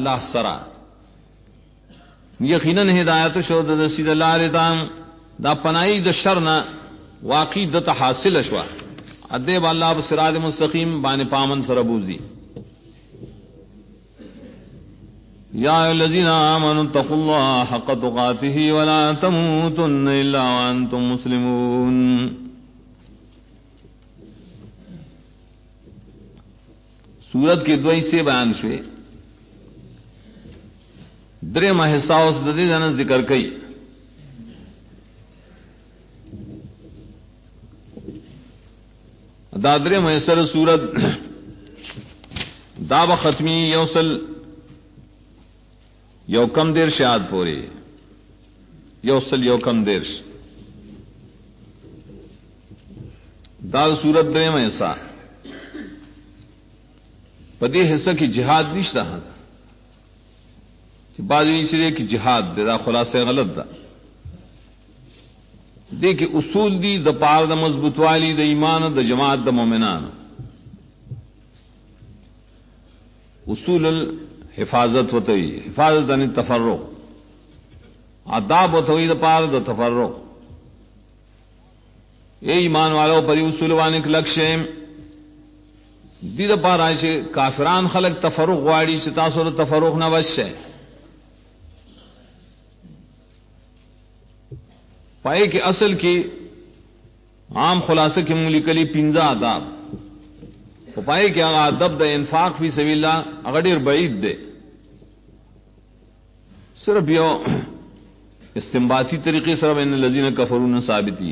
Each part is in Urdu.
اللہ سرا یقیناً ہدایت شو د سید اللہ ردام دا پنائی د شرنا واقعی دت حاصل شوا ادیب اللہ بصراط مستقیم بان پامن سربوزی یا الذین آمنوا اتقوا اللہ حق تقاته ولا تموتن الا وانتم مسلمون. سورت کے دو حصے بیان شوے دریم حصہ اس ددی جن ذکر کئی دا دریم حصہ سورت داب ختمی یوصل یو کم دیر شاد پورے یوصل یو کم دیر دا سورت دریم حصہ پدی حصہ کی جہاد نشتا بازی اس لیے کہ جہاد دے دا خلاصہ غلط دا دے کہ اصول دی دا پار دا مضبوط والی دا ایمان دا جماعت دا مومنان اصول الحفاظت ہوتی حفاظت عن التفرق آداب ہوتی دا پار دا تفرق اے ایمان والو پری اصول وانے کے لکشے دی دا پار آئیشے کافران خلق تفرق واڑی سے تاثر تفرق نوش ہے پائے کہ اصل کی عام خلاصہ کی ملی کلی پنجا آداب پائے کہ اگر ادب دا انفاق فی سبیل اللہ اگر بعید دے صرف یو استنباطی طریقے صرف ان الذین کفرون ثابتی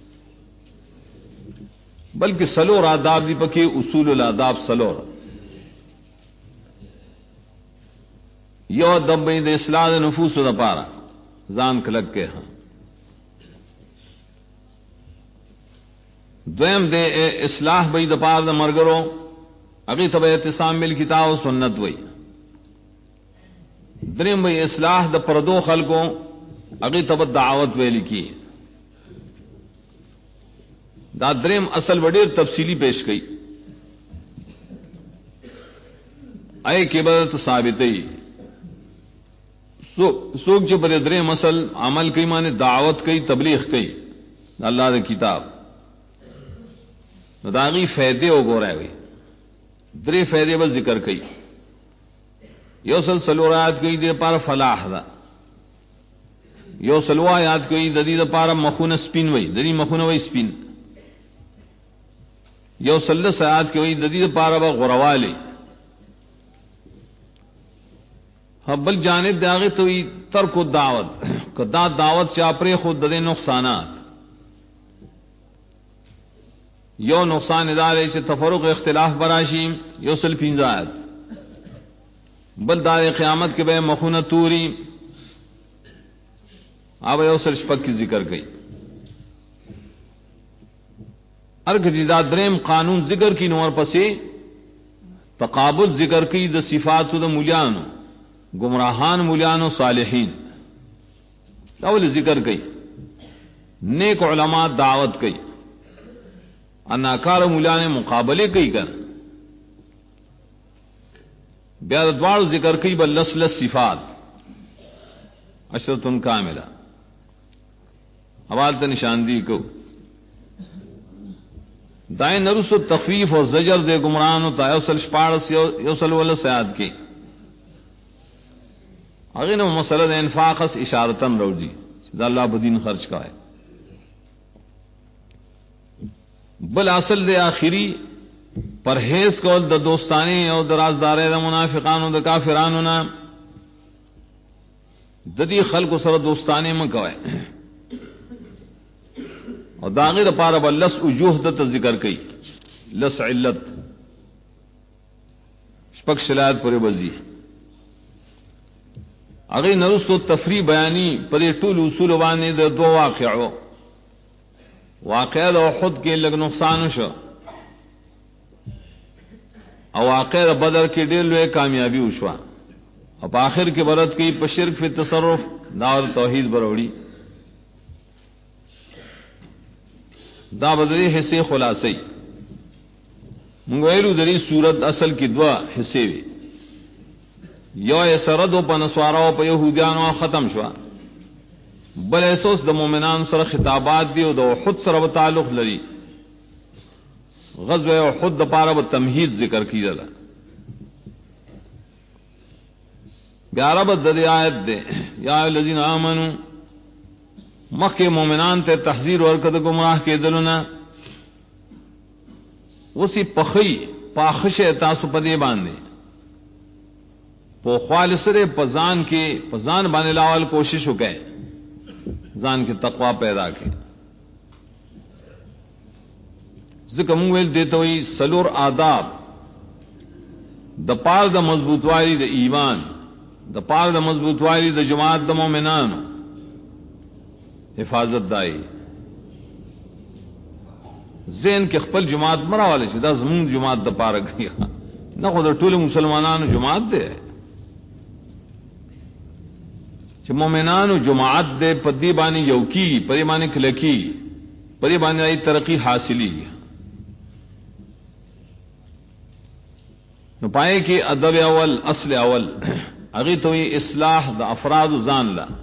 بلکہ سلور آداب دی پکے اصول الاداب سلور یو دب بین اصلاح نفوس دا پارا زان کلک کے ہاں دویم دے اصلاح بئی دا پار دا مرگرو اگی تب اعتصام مل کتاب و سنت وئی دریم بئی اصلاح دا پردو خلقوں اگی تب دعوت ویلی کی دا دریم اصل وڈیر تفصیلی پیش گئی اے کی بدت ثابتی سوک جو بڑے دریم اصل عمل کئی مانے دعوت کئی تبلیغ کئی اللہ دا کتاب داغی فائدے ہو گو رہے ہوئی درے فائدے بس ذکر کئی یو سلسلو آیات کئی دے پار فلاح دا یو سلو آیات کئی ددی دا پارا مخون سپین وئی ددی مخون وئی سپین یو سلس آیات کئی ددی دا پارا با غروالی بل جانب داغی توی ترک دعوت کدا دعوت چاپرے خود ددے نقصانات یو نقصان ادارے سے تفرق اختلاف براشیم یو سل پینزایت بل دار قیامت کے بے مخونہ توری اب یو سل شپک کی ذکر گئی ارگ جدا دریم قانون ذکر کی نور پسے تقابل ذکر کی دا صفات دا مولیانو گمراہان مولیانو صالحین اول ذکر گئی نیک علماء دعوت گئی اناکار مولانے مقابلے کئی کر بیادوار ذکر کئی بل لس صفات عشرتن کاملہ حوالت نشاندی کو دائیں نرس و تخفیف اور زجر دے گمران ہوتا ہے یوسل شپاڑس یوسل ولا سیاد کی اگر نو مسئلہ انفاقس اشارتن رو جی دا اللہ بدین خرچ کا ہے بل اصل دے آخری پرہیز کول دا دوستانی او درازدارے دا منافقانو دا کافرانو نا ددی خلق سر دوستانی مکوئے اور داغی دا پارا با لس وجوہ دا ذکر کئی لس علت شپک شلایت پورے بزی اگر نرس تو تفریح بیانی پدے طول اصول وانے دا دو واقعو واقعہ دا خود کے لگ نقصان شو او واقعہ دا بدر کے ڈیل ہوئے کامیابی اشوا اب آخر کے برد کی پشرک فی تصرف دار توحید بروڑی دا بدری حصے خلاصی منگویلو دری صورت اصل کی دعا حصے وی یو سرد و پنسوارا و پا یہودیانو ختم شوا، بل ایسوس دا مومنان سر خطابات دی و دا احد سر و تعلق لری، غزوہ احد دا پارا و تمہید ذکر کی دلا. بیارہ بد دی آیت دے یا الذین آمنو مخ کے مومنان تے تحذیر ورکد گمراہ کے دلنا وسی پخی پاخش تاسو پدی باندے پو خالصر پزان کے پزان بانے لاول کوشش ہو گئے زان کے تقوی پیدا کے ذکر منگویل دیتا ہوئی سلور آداب دا پار دا مضبوط والی دا ایمان، دا پار دا مضبوط والی دا جماعت دا مومنان حفاظت دائی ذہن کے خپل جماعت مرا والے سے دا زمون جماعت دا پار گیا نہ خود ٹول مسلمانان جماعت دے چھ مومنان جماعت دے پدی بانی یوکی پدی بانی کلکی پدی بانی آئی ترقی حاصلی نو پائے کہ ادب اول اصل اول اگی تو یہ اصلاح دا افراد زان لا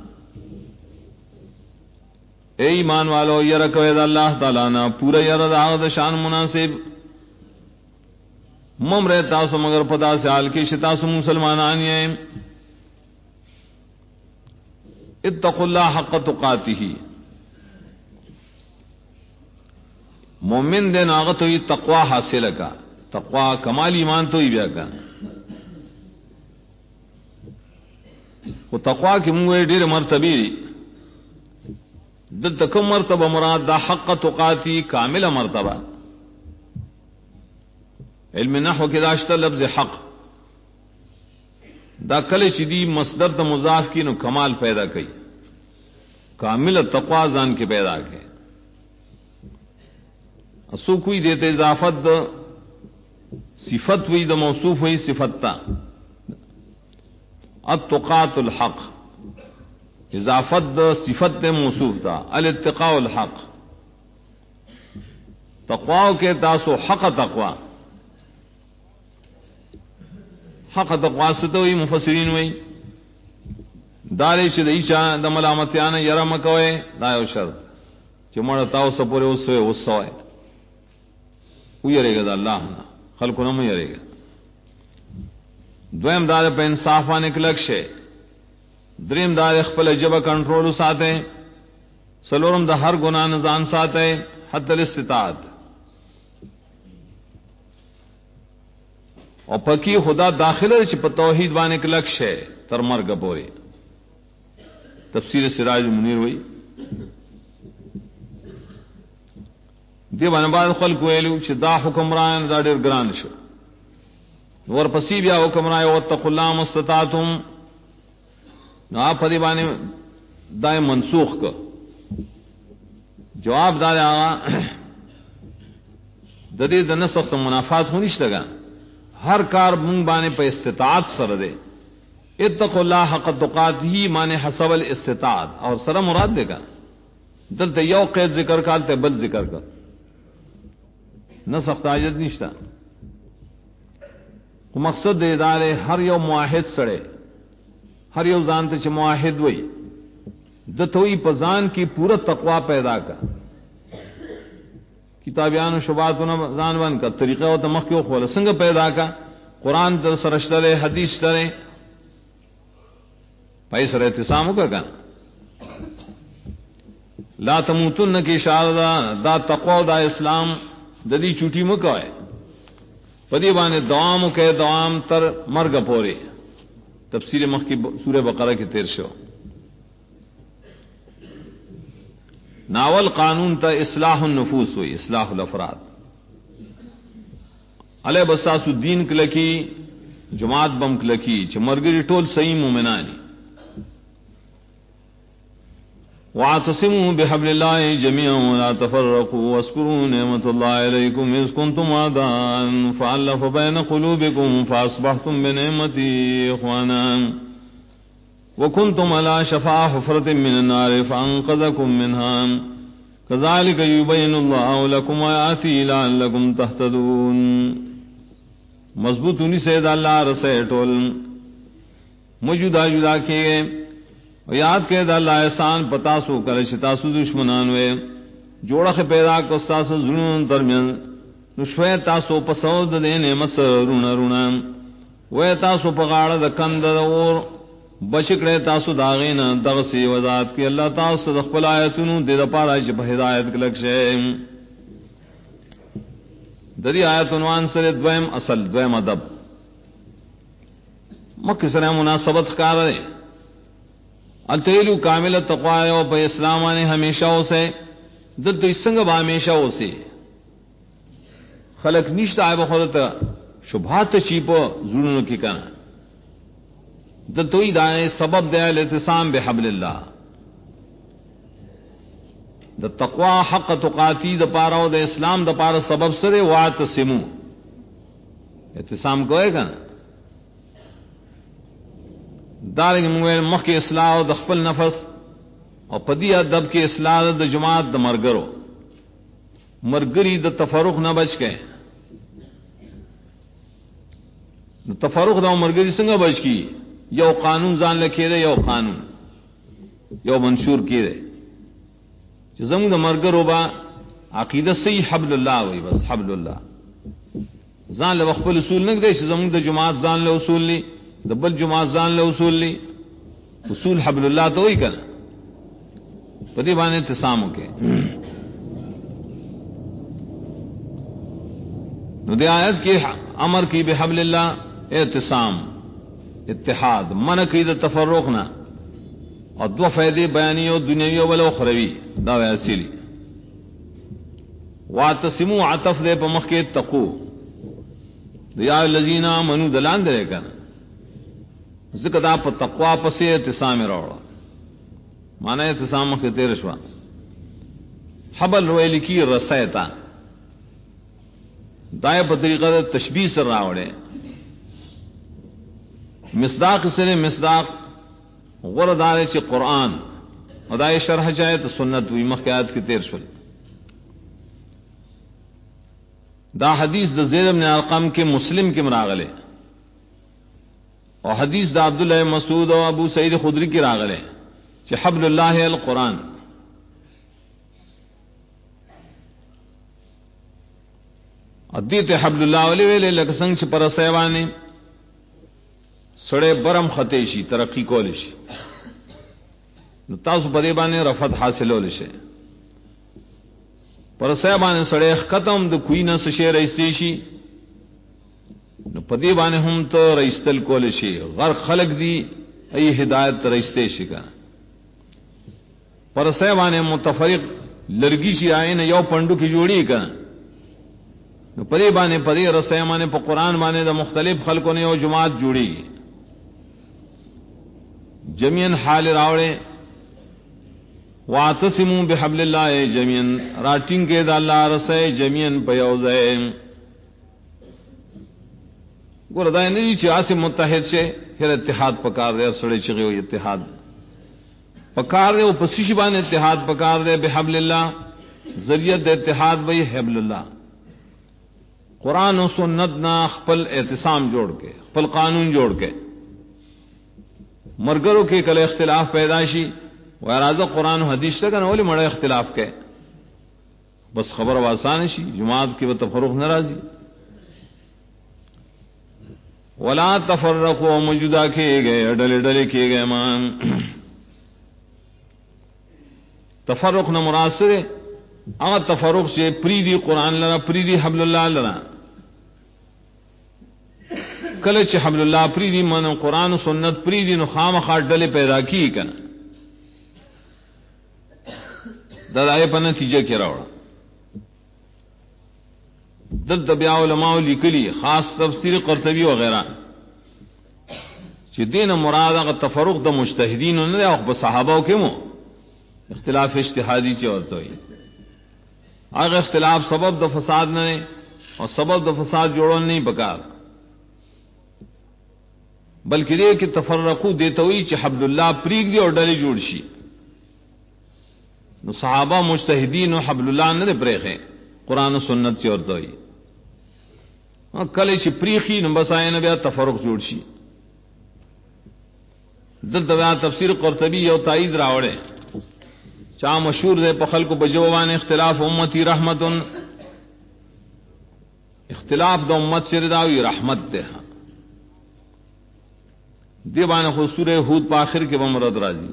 اے ایمان والو یرکوید اللہ تعالیٰ نا پورا یرد آغد شان مناسب ممرے تاسو مگر پدا سے حال کی شتاسو مسلمان آنی اتقوا اللہ حق تقاتہ مومن دے ناغت ہوئی تقوی حاصل کا تقوی کمال ایمان تو ہی بیا کا وہ تقوی کی منگوے ڈیر مرتبی دل تکم مرتبہ مراد دا حق تقاتی کامل مرتبہ علم نحو کی داشتہ لفظ حق دا کل شدی مصدر تا مضاف کی نو کمال پیدا کی کامل تقوی زان کے پیدا کے اسو کوئی دیتے اضافت دا صفت ہوئی دا موصوف ہوئی صفت تا التقات الحق اضافت دا صفت دے موصوف تا الاتقاء الحق تقوی کے تاسو حق تقوی حق تقوی ستوئی مفسرین ہوئی دارے شد ایشا دا ملامتیانا یرم کوئے دایو شرط چی مرد تاو سپورے اسوے اسوئے او یرے گا دا اللہ نا خلقو نمو یرے گا دویم دار پہ انصافان ایک لکش ہے دریم دار اخپل جبہ کنٹرول ساتے سلورم دا ہر گناہ نزان ساتے حتی الاستطاعت اور پکی خدا داخل چپ توحید بان ایک لکش ہے تر مرگ پوری تفسیر سراج منیر ہوئی دی بان بعد خلق ویلو چھ دا حکمران دا دیر گران شو ورپسی بیا حکمران واتقوا اللہ مستطاعتم نو آپ دی بانے دائیں منسوخ کا جواب دار آگا ددی دا نسخ سے منافات ہونیش لگا ہر کار منگ بانے پہ استطاعت سر دے اتقوا اللہ حق تقاتہ مانے حسب الاستطاعت اور سر مراد دے گا دلتے یو قید ذکر کالتے بل ذکر کر نسخ تاجد نشتا مقصد دے دارے ہر یو معاہد سڑے ہر یو زانتے چھ معاہد وئی دتوئی پزان کی پورا تقوی پیدا کا کتابیان و شباتنا زان بان کا طریقہ و تمخی و خوالا سنگ پیدا کا قرآن در سرشترے حدیث ترے پیسر احتسامو کا لا تموتن کی شاردا دا تقوی دا اسلام ددی چوٹی مکوئے پدی بانے دوام کے دوام تر مرگ پورے تفسیر مخ کی سورہ بقرہ کے 13 ناول قانون تا اصلاح النفوس ہوئی اصلاح الافراد علیہ بساس الدین کلکی جماعت بم کلکی چھ مرگری ٹول صحیح مومنانی واعتصموا بحبل الله جميعا ولا تفرقوا واذكروا نعمة الله عليكم إذ كنتم أعداء فألف بين قلوبكم فأصبحتم بنعمته إخوانا وكنتم على شفا حفرة من النار فأنقذكم منها كذلك يبين الله لكم آياته لعلكم تهتدون مضبوط انہی سے اللہ رسے ٹول موجودہ جدا کیے گئے یاد کے دا اللہ احسان پتا سو کرے تاسو دشمنان وے جوڑا کے پیدا کو تاسو زنون درمیان نو شوی تاسو پسود دے نعمت رونا رونا وے تاسو پغاڑ د کند اور بشکڑے تاسو داغینا دغسی وذات کی اللہ تاسو د خپل آیتونو دے د پاره چې په ہدایت کلک شه دری آیت عنوان سره دویم اصل دویم ادب مکه سره مناسبت کار ہے التیلو کامل تقوی او په اسلام باندې ہمیشہ اوسه د دوی څنګه به ہمیشہ اوسه خلق نشته آئے بخود شبہات چی پا ضروروں کی کنا د توی دائے سبب دے الاعتصام بحبل اللہ د تقوی حق تقاتی د پارا و د اسلام د پارا سبب سرے واعتصمو اعتصام کوئے کنا دارنگ مویل مخ کی اصلاح و د خپل نفس اور پدی ادب کی اصلاح د جماعت د مرگرو مرگری د تفرق نہ بچ کے تفرق دا مرگری سنگا بچ کی یو قانون زان لکھے دے یو قانون یو منشور کی دے زنگ دا مرگرو با عقیدت سی حبل اللہ وی بس حبل اللہ زان لے وقبل اصول نک دے زنگ دا جماعت زان لے اصول لی دا بل جماعت زان لے اصول لی اصول حبل اللہ تو وہی کنا پتی بانے اتصاموں کے نو دی آیت کی امر کی بحبل اللہ اعتصام اتحاد من کی دا تفرقنا اور دو فائدے بیانی و دنیاوی و اخروی دا ویسیلی واعتصموا عطف دے پا مخی اتقو یا الذین آمنوا دلان دے کنا ذکر دا پا تقوی پسی اعتصام روڑا معنی اعتصام مخی تیرشوا حبل روئے لکی رسیتا دائے پا طریقہ تشبیح سر راوڑے مصداق سر مصداق غردارے چی قرآن ادائے شرح چاہے تو سنت وی مخیات کی تیر شل دا حدیث دا زید بن ارقم کے مسلم کے مراغلے اور حدیث دا عبداللہ مسعود و ابو سعید خدری کی راغلے چی حبل اللہ القرآن ادیت حبل اللہ علیہ ویلے لکسنگ چی پر سیوانے سڑے برم خطیشی ترقی کولشی تاسو پدے بانے رفت حاصل ہولشے پر سیوانے سڑے ختم دو کوئی نہ سشے رئیستیشی پدے بانے ہم تو رئیستل کولشی غر خلق دی ای ہدایت رئیستیشی کا پر سیوانے متفرق لرگیشی آئے نا یو پنڈو کی جوڑی کا پدے بانے پدے رسیمانے پا قرآن بانے دا مختلف خلقوں نے وہ جماعت جوڑی جميعا حال راوڑے واعتصموا بحبل اللہ جميعا راٹنگ کے دا اللہ رسے جميعا پیوزے گردائے نہیں چاہے متحد سے پھر اتحاد پکار دے سڑے چگے ہوئی اتحاد پکار دے وہ پسیش بان اتحاد پکار دے بحبل اللہ ذریعہ دے اتحاد بھئی حبل اللہ قرآن و سنت نا خپل اعتصام جوڑ کے خپل قانون جوڑ کے مرگروں کے کل اختلاف پیدائشی و ارازہ قرآن و حدیث تک نولی مڑے اختلاف کے بس خبر و آسان شی جماعت کی و تفرق ناراضی ولا تفرقوا موجودہ کیے گئے ڈلے ڈلے کیے گئے مان تفرق نہ مراسر اگر تفرق سے پریدی قرآن لنا پریدی حبل اللہ لنا کلچ حبل اللہ پریدی من قرآن و سنت پریدی نو خام خاٹ ڈلے پیدا کی کنا دادائے پا نتیجہ کی روڑا دل طبیع علماء لکلی خاص تفسیر قرطبی وغیرہ چی دین مراد اگر تفرق دا مجتہدین نہ دے اخبر صحابہ کے مو اختلاف اجتہادی چورتا ہوئی اگر اختلاف سبب دا فساد نہ اور سبب دا فساد جوڑن نہیں بکار بلکہ یہ کہ تفرقو دیتا ہوئی چی حبل اللہ پریگ دی اور ڈلی جوڑ شی نو صحابہ مجتہدین و حبل اللہ نہ دے پریخیں قرآن و سنت چورتا ہوئی کل چی پریخی نو بس آئے نبیا تفرق جوڑ شی دلتا تفسیر قرطبی یو تائید راوڑے چا مشہور دے پخل کو بجوان اختلاف امتی رحمتن اختلاف دا امت سرداوی رحمت دے دیوان خود سورہ ہود پا آخر کے بمرد راضی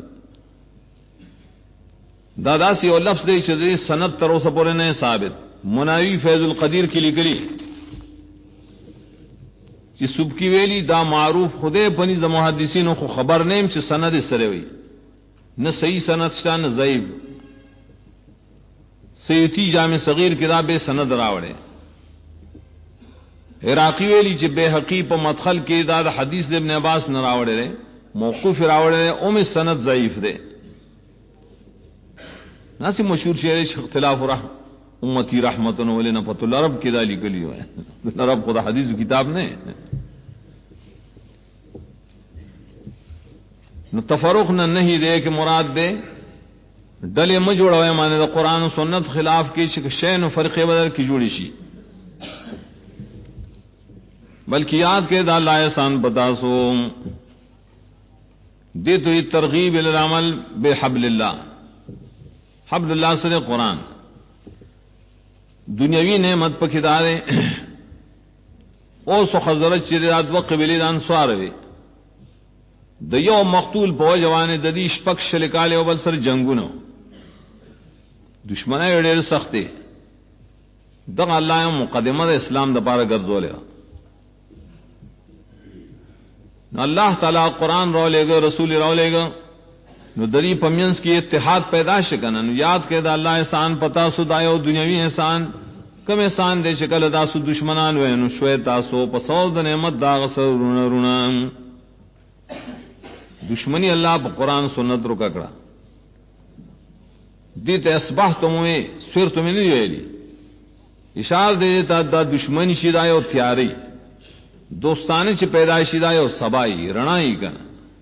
دادا سی اور لفظ دے چدری سند ترو سپورے نے ثابت مناوی فیض القدیر کی لکلی کہ سبکی ویلی دا معروف خدے پنی دا محدثین خو خبر نیم چھ سند اس طرح ہوئی نہ صحیح سند شتا نہ ضعیف سیوتی جامع صغیر کتاب سند راوڑے عراقی ویلی چھ بے حقیق مدخل کے داد حدیث ابن عباس نہ راوڑے رہے موقوف راوڑے رہے ام سند ضعیف دے ناسی مشہور شعر اختلاف امتی رحمتن ولی نفت العرب کی دالی کلی ہوئے عرب خدا حدیث کتاب نے نو تفرق نہ نہیں دے کہ مراد دے ڈلے میں جوڑا ہوئے مانے دا قرآن و سنت خلاف کی شین و فرق بدل کی جوڑی شی بلکہ یاد کے دا اللہ احسان بتا سو دے تو یہ ترغیب العمل بحبل اللہ حبل اللہ سے قرآن دنیاوی نعمت پہ کدارے او سو خزرت چرات و قبیلی دان سواروے دیو مقتول پو جوانے ددیش پکش لکالے او بل سر جنگونو دشمنہ ویڑیر سختے دغ اللہ مقدمہ دا اسلام دا پارا گرزو لے اللہ تعالیٰ قرآن رو لے گا رسول رو لے گا نو دری پمینس کی اتحاد پیدا شکنا نو یاد کے دا اللہ احسان پتا سو دایو دنیاوی احسان کم احسان دے شکل تاسو دشمنان وے نو شوے تاسو پسول دا نعمت دا غصر رونا رونا دشمنی اللہ پا قرآن سنت رو ککڑا دیتے اصباح تمہیں سور تمہیں نہیں ویلی اشار دے دیتا دا دشمنی شیدایو تیاری دوستانے چھ پیدائشی دایو سبائی رنائی کنا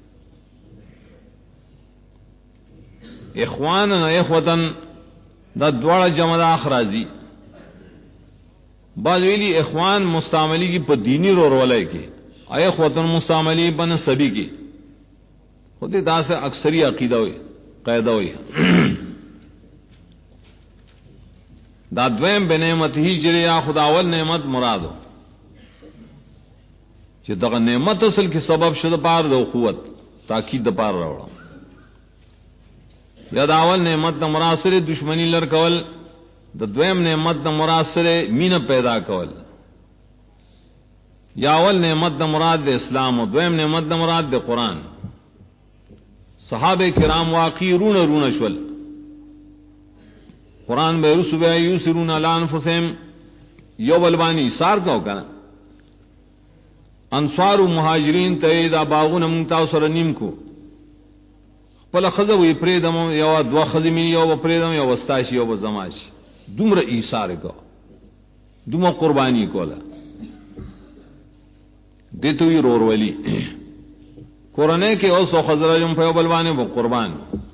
اخوان اخوتن دا دوڑا جمع دا اخرازی بعض ویلی اخوان مستعملی کی پا دینی رو رولے کی اخوتن مستعملی پا نسبی کی خودی دا سے اکثری عقیدہ ہوئی قیدہ ہوئی دا دویم بے نعمت ہی جریا خداول نعمت مرادو چی دا نعمت اصل کی سبب شد پار دا قوت تاکید دا پار روڑا یا دا اول نعمت دا مراسر دشمنی لر کول دا دویم نعمت دا مراسر مین پیدا کول یا اول نعمت دا مراد دا اسلام و دویم نعمت دا مراد دا قرآن صحابہ کرام واقعی رون رون شول قرآن بے رسو بے یوسرون علی انفسہم یو بلبانی سار کا ہوکا انصار و مہاجرین تید باغون منتاو سر نیم کو پلا خزو وی پریدم یو دوا خزمی یو پریدم یو وستاشی یو زماشی دومره ایثار کو دومره قربانی کولا دیتوی رور ولی قرآن کے اوس و خزرجم فیو بلوانے وہ قربان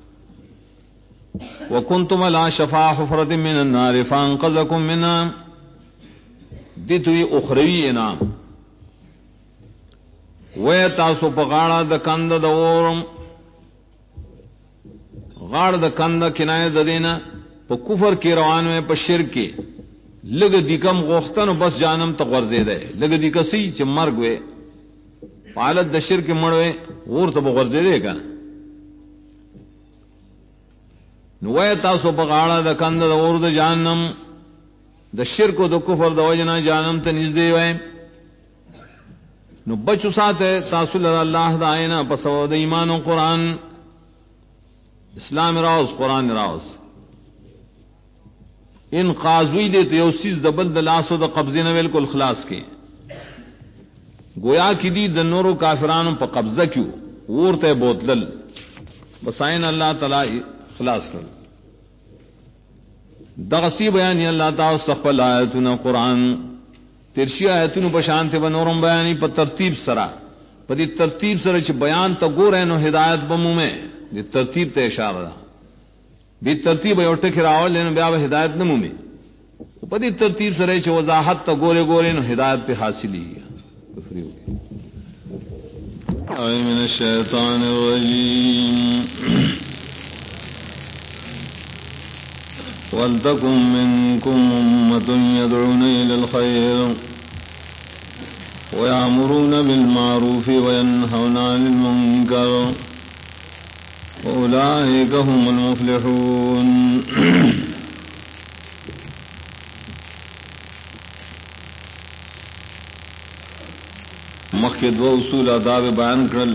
وکنتم لا شفا حفرت من النار فانقذکم منها دیتوی اخروی انعام وے تاسو پغاڑا د کند د اورم غاڑ د کند کنایه د دینا په کفر کې روان وې په شرک کې لګ دیکم غوښتنو بس جانم ته ورزې ده لګ دیکسي چې مرګ وې حالت د شرک مړوي ورته ورزې ده کنه نو وې تاسو په غاړه د کند د اور د جانم د شرک او د کفر د وجنا جانم ته نږدې وې نو بچو ساته تاسو لر الله د عینا پسو د ایمان او قران اسلام راوز قرآن راوز ان قاضوی دے تو یو سیز دبل دلاسو دا قبضے نہ بالکل خلاص کے گویا کی دی دنورو کافرانوں پا قبضہ کیوں وورتے بوتلل بسائن اللہ تعالی خلاص کر دغسی بیانی اللہ تعالی استقبل آیتنا قرآن ترشی آیتنا بشانتے بنورم بیانی پا ترتیب سرا پا دی ترتیب سرا چھ بیان تا گو رہنو ہدایت بمو میں دی ترتیب تے اشارہ دا بھی ترتیب ایوٹے کھراول لینا بیا ہدایت نمو میں پدی ترتیب سے رہے چھے وضاحت تا گورے گورے نو ہدایت پہ حاصل ہی ہے من الشيطان الرجيم ولتكن منكم أمة يدعون إلى الخير ويأمرون بالمعروف وينهون عن المنكر وأولئك هم المفلحون. مخکې دو اصول آداب بیان کړل،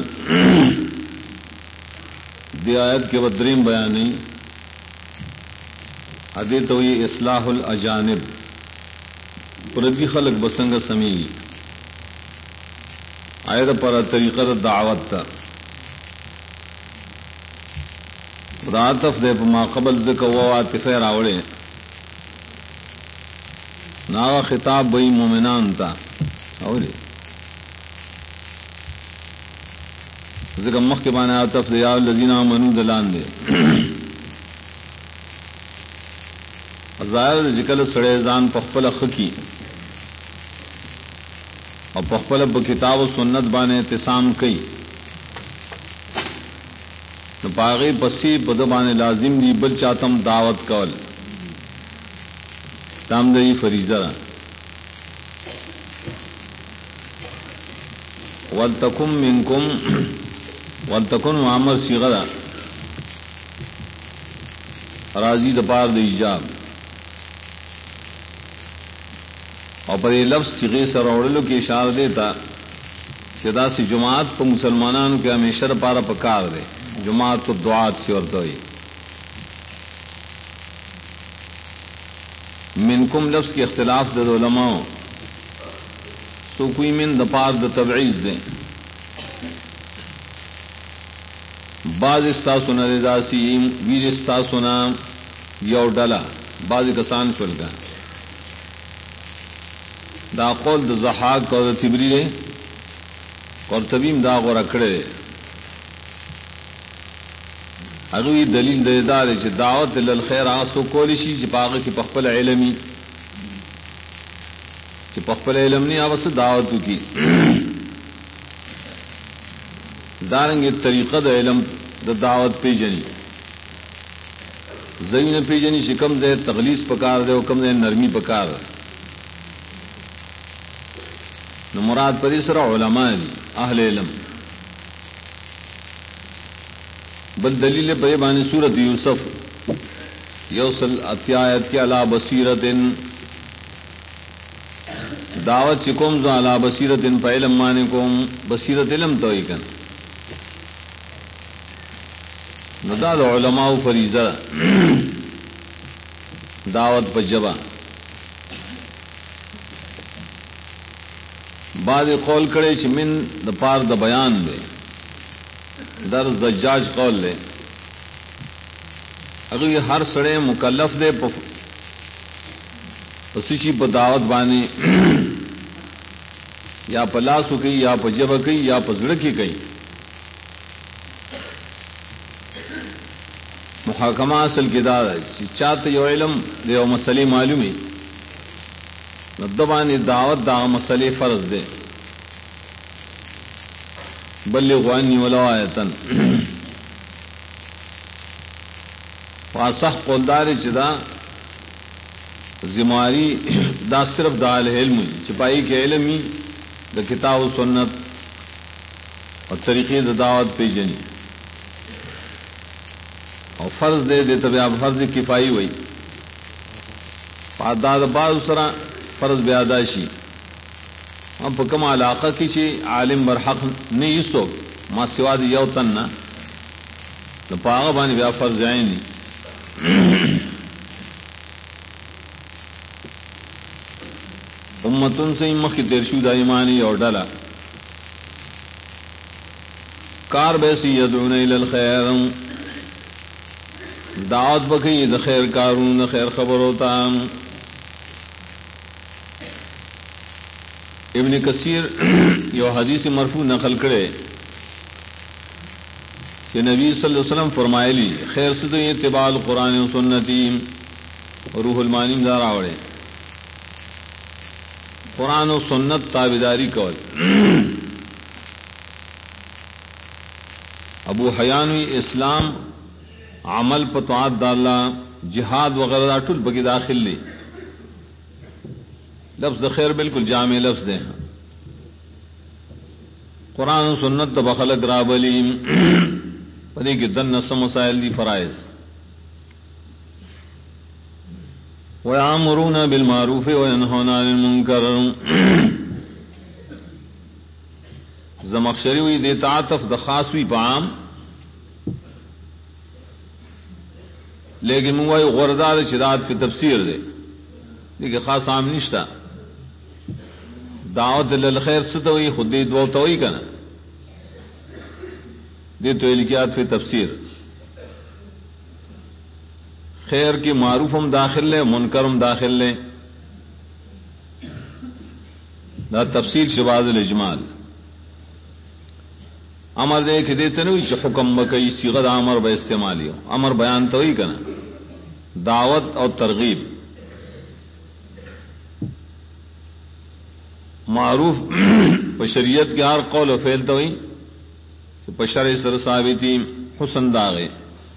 دی آیت کې بدریم بیان نه حدیث وی اصلاح الاجانب پردی خلق بسنگ سمی آیت پر طریقہ دعوت تا راتف دے ما قبل ذکر و عاطفہ راوڑے نا خطاب بئی مومنان تا اور ذکر مخ کے بانے عاطف دے یا الذین آمنوا دلان دے ظاہر ذکر سڑے زان پخپل خکی اور پخپل کتاب و سنت بانے اعتصام کئی پاغی پسی پد بانے لازم دی بل چاتم دعوت کول تام دئی فریضہ ولتکم منکم ولتکن معمر صیغہ راضی دپار د ایجاب اور پر یہ لفظ صیغے سر اوڑلو کی اشارہ دیتا کہ دا سی جماعت پر مسلمانانو کے ہمیشہ پارا پکار دے جماعت تو دعات سی اور دوئی منکم لفظ کی اختلاف دے علماء سو کوئی من دپار د تبعیض دے بعض استاسونا رضا سیم ویر استاسونا یو ڈلا بعض کسان شلگا دا قول دا زحاق اور تبری دے اور تبیم دا غور اکڑے دے اگوی دلیل دے دارے چھ دعوت للخیر آسو کولیشی چھ پاغا کی پخپل علمی چھ پخپل علم نہیں آوس دعوتو کی دارنگی طریقہ دا علم دا دعوت پی جنی زمین پی جنی شکم دے تغلیظ پکار دے وکم دے نرمی پکار دے نو مراد پر اسرا علماء دی اہل علم بل دلیل بیبانی سورت یوسف یوصل اتیایت کی علا بصیرت دعوت چکم زو علا بصیرت پا علم مانے کم بصیرت علم توئی کن نداد علماء فریضہ دعوت پا جبا بعض قول کرے چھ من دا پار دا بیان دے در زجاج قول لے اگر یہ ہر سڑے مکلف دے پسیشی پا دعوت بانی یا پا لاسو کی یا پا جبا کی یا پا زڑکی کی محاکمہ اصل کی دادا چاہتے یو علم دے یو مسئلے معلومی ندبانی دعوت دا مسئلے فرض دے بلغوا عنی ولو آیتن فاصح قولدار چدا زماری دا صرف دا علم چپائی کے علمی دا کتاب و سنت اور طریقے دا دعوت پی جنی اور فرض دے دے تب اب فرض کفائی ہوئی داد بعض سرا فرض بیاداشی اب کم علاقہ کی چی عالم برحق نہیں سو ما سواد یو تن نا تو پاغ بانی بیا فرض آئیں نہیں امتن سے مخ کی تیرشود ایمانی اور ڈالا کار بیسی یدعون الی الخیر دعوت بکی دا خیر کارون دا خیر خبر ہوتا ابن کثیر یو حدیث مرفوع نقل کرے کہ نبی صلی اللہ علیہ وسلم فرمائے لی خیر صدر اتباع القرآن و سنتی روح المانی دار آوڑے قرآن و سنت تابداری کول ابو حیانوی اسلام عمل پتوات دالا جہاد وغیرہ ٹول بگی داخل لی لفظ خیر بالکل جامع لفظ ہے قرآن و سنت بخلق رابلی پدی کی دن نسم مسائل دی فرائض وَيَأْمُرُونَ بِالْمَعْرُوفِ وَيَنْهَوْنَ عَنِ الْمُنكَرِ زمخشری ہوئی دیتا عطف دخاص ہوئی پام لیکن وہ غردار شداد فی تفسیر دے دیکھیں خاص عام نشتا دعوت للخیر ستوئی خود دی دو توئی کنا دی تو الکیات فی تفسیر خیر کی معروف ہم داخل لے منکر ہم داخل لے دا تفسیر شواذ الاجمال امر دے کہ دیتے نہیں کہ حکم بکئی صیغہ امر با استعمالی ہو امر بیان تو ہی کنا دعوت اور ترغیب معروف بشریت کے ہر قول و فعل تو ہی بشر سر ثابتی حسن داغے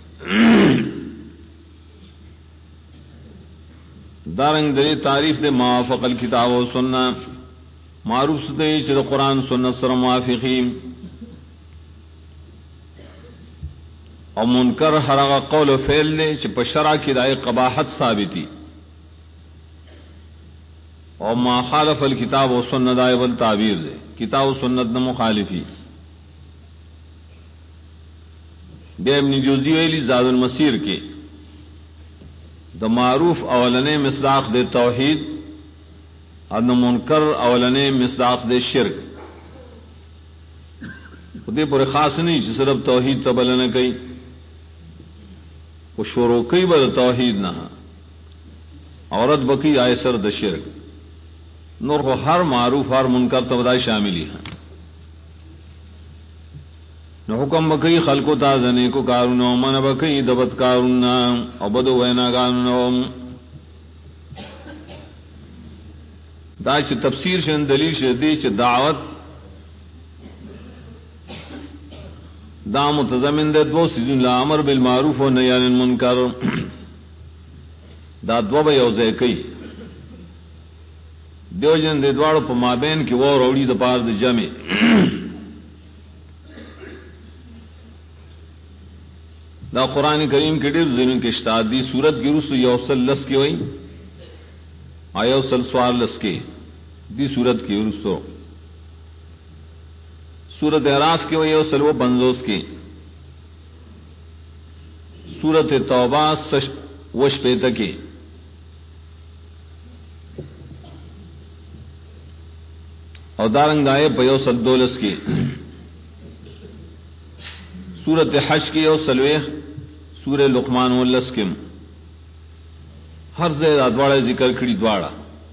دارنگ دے تعریف دے موافق الکتاب و سننا معروف دے چھ قرآن سنت سر موافقی اور منکر ہر قول و فعل دے چھ پشرع کی دائے قباحت ثابتی اور ما خالف الکتاب و سنت دائے والتعبیر دے کتاب و سنت نہ مخالفی بے ابن جوزی ویلی زاد المسیر کے دا معروف اولنے مصداق دے توحید اور دا منکر اولنے مصداق دے شرک خودی پر خاص نہیں جس صرف توحید تبلن کئی وہ شروع کئی بر توحید نہ عورت بکی آئے سر دا شرک نور کو ہر معروف ہر منکر تبدائی شاملی ہیں نو حکم بکئی خلقو تازنے کو کارونو من بکئی دبت کارونا او بدو وینا کارونو دا چھ تفسیر شن دلیل شدی چھ دعوت دا متضمن دے دو سیزن لا امر بالمعروف و نہی عن المنکر دا دو بیوزے کئی دیو جن دے دوارو پا مابین کی وہ روڑی دا پار دا جمع دا قرآن کریم کے ڈیر زمین کے اشتاد دی سورت کی رسو یوسل لس کی ہوئی آیوسل سوار لس کی دی سورت کی رسو سورت اعراف کی ہوئی یوسل وہ بنزوس کی سورت توبہ وش پیتا کی اور دارنگ آئے پیوسل دولس کی سورت حج کی اور سلویخ سورہ لقمان واللسکم ہر زید دوڑا ذکر کری دوڑا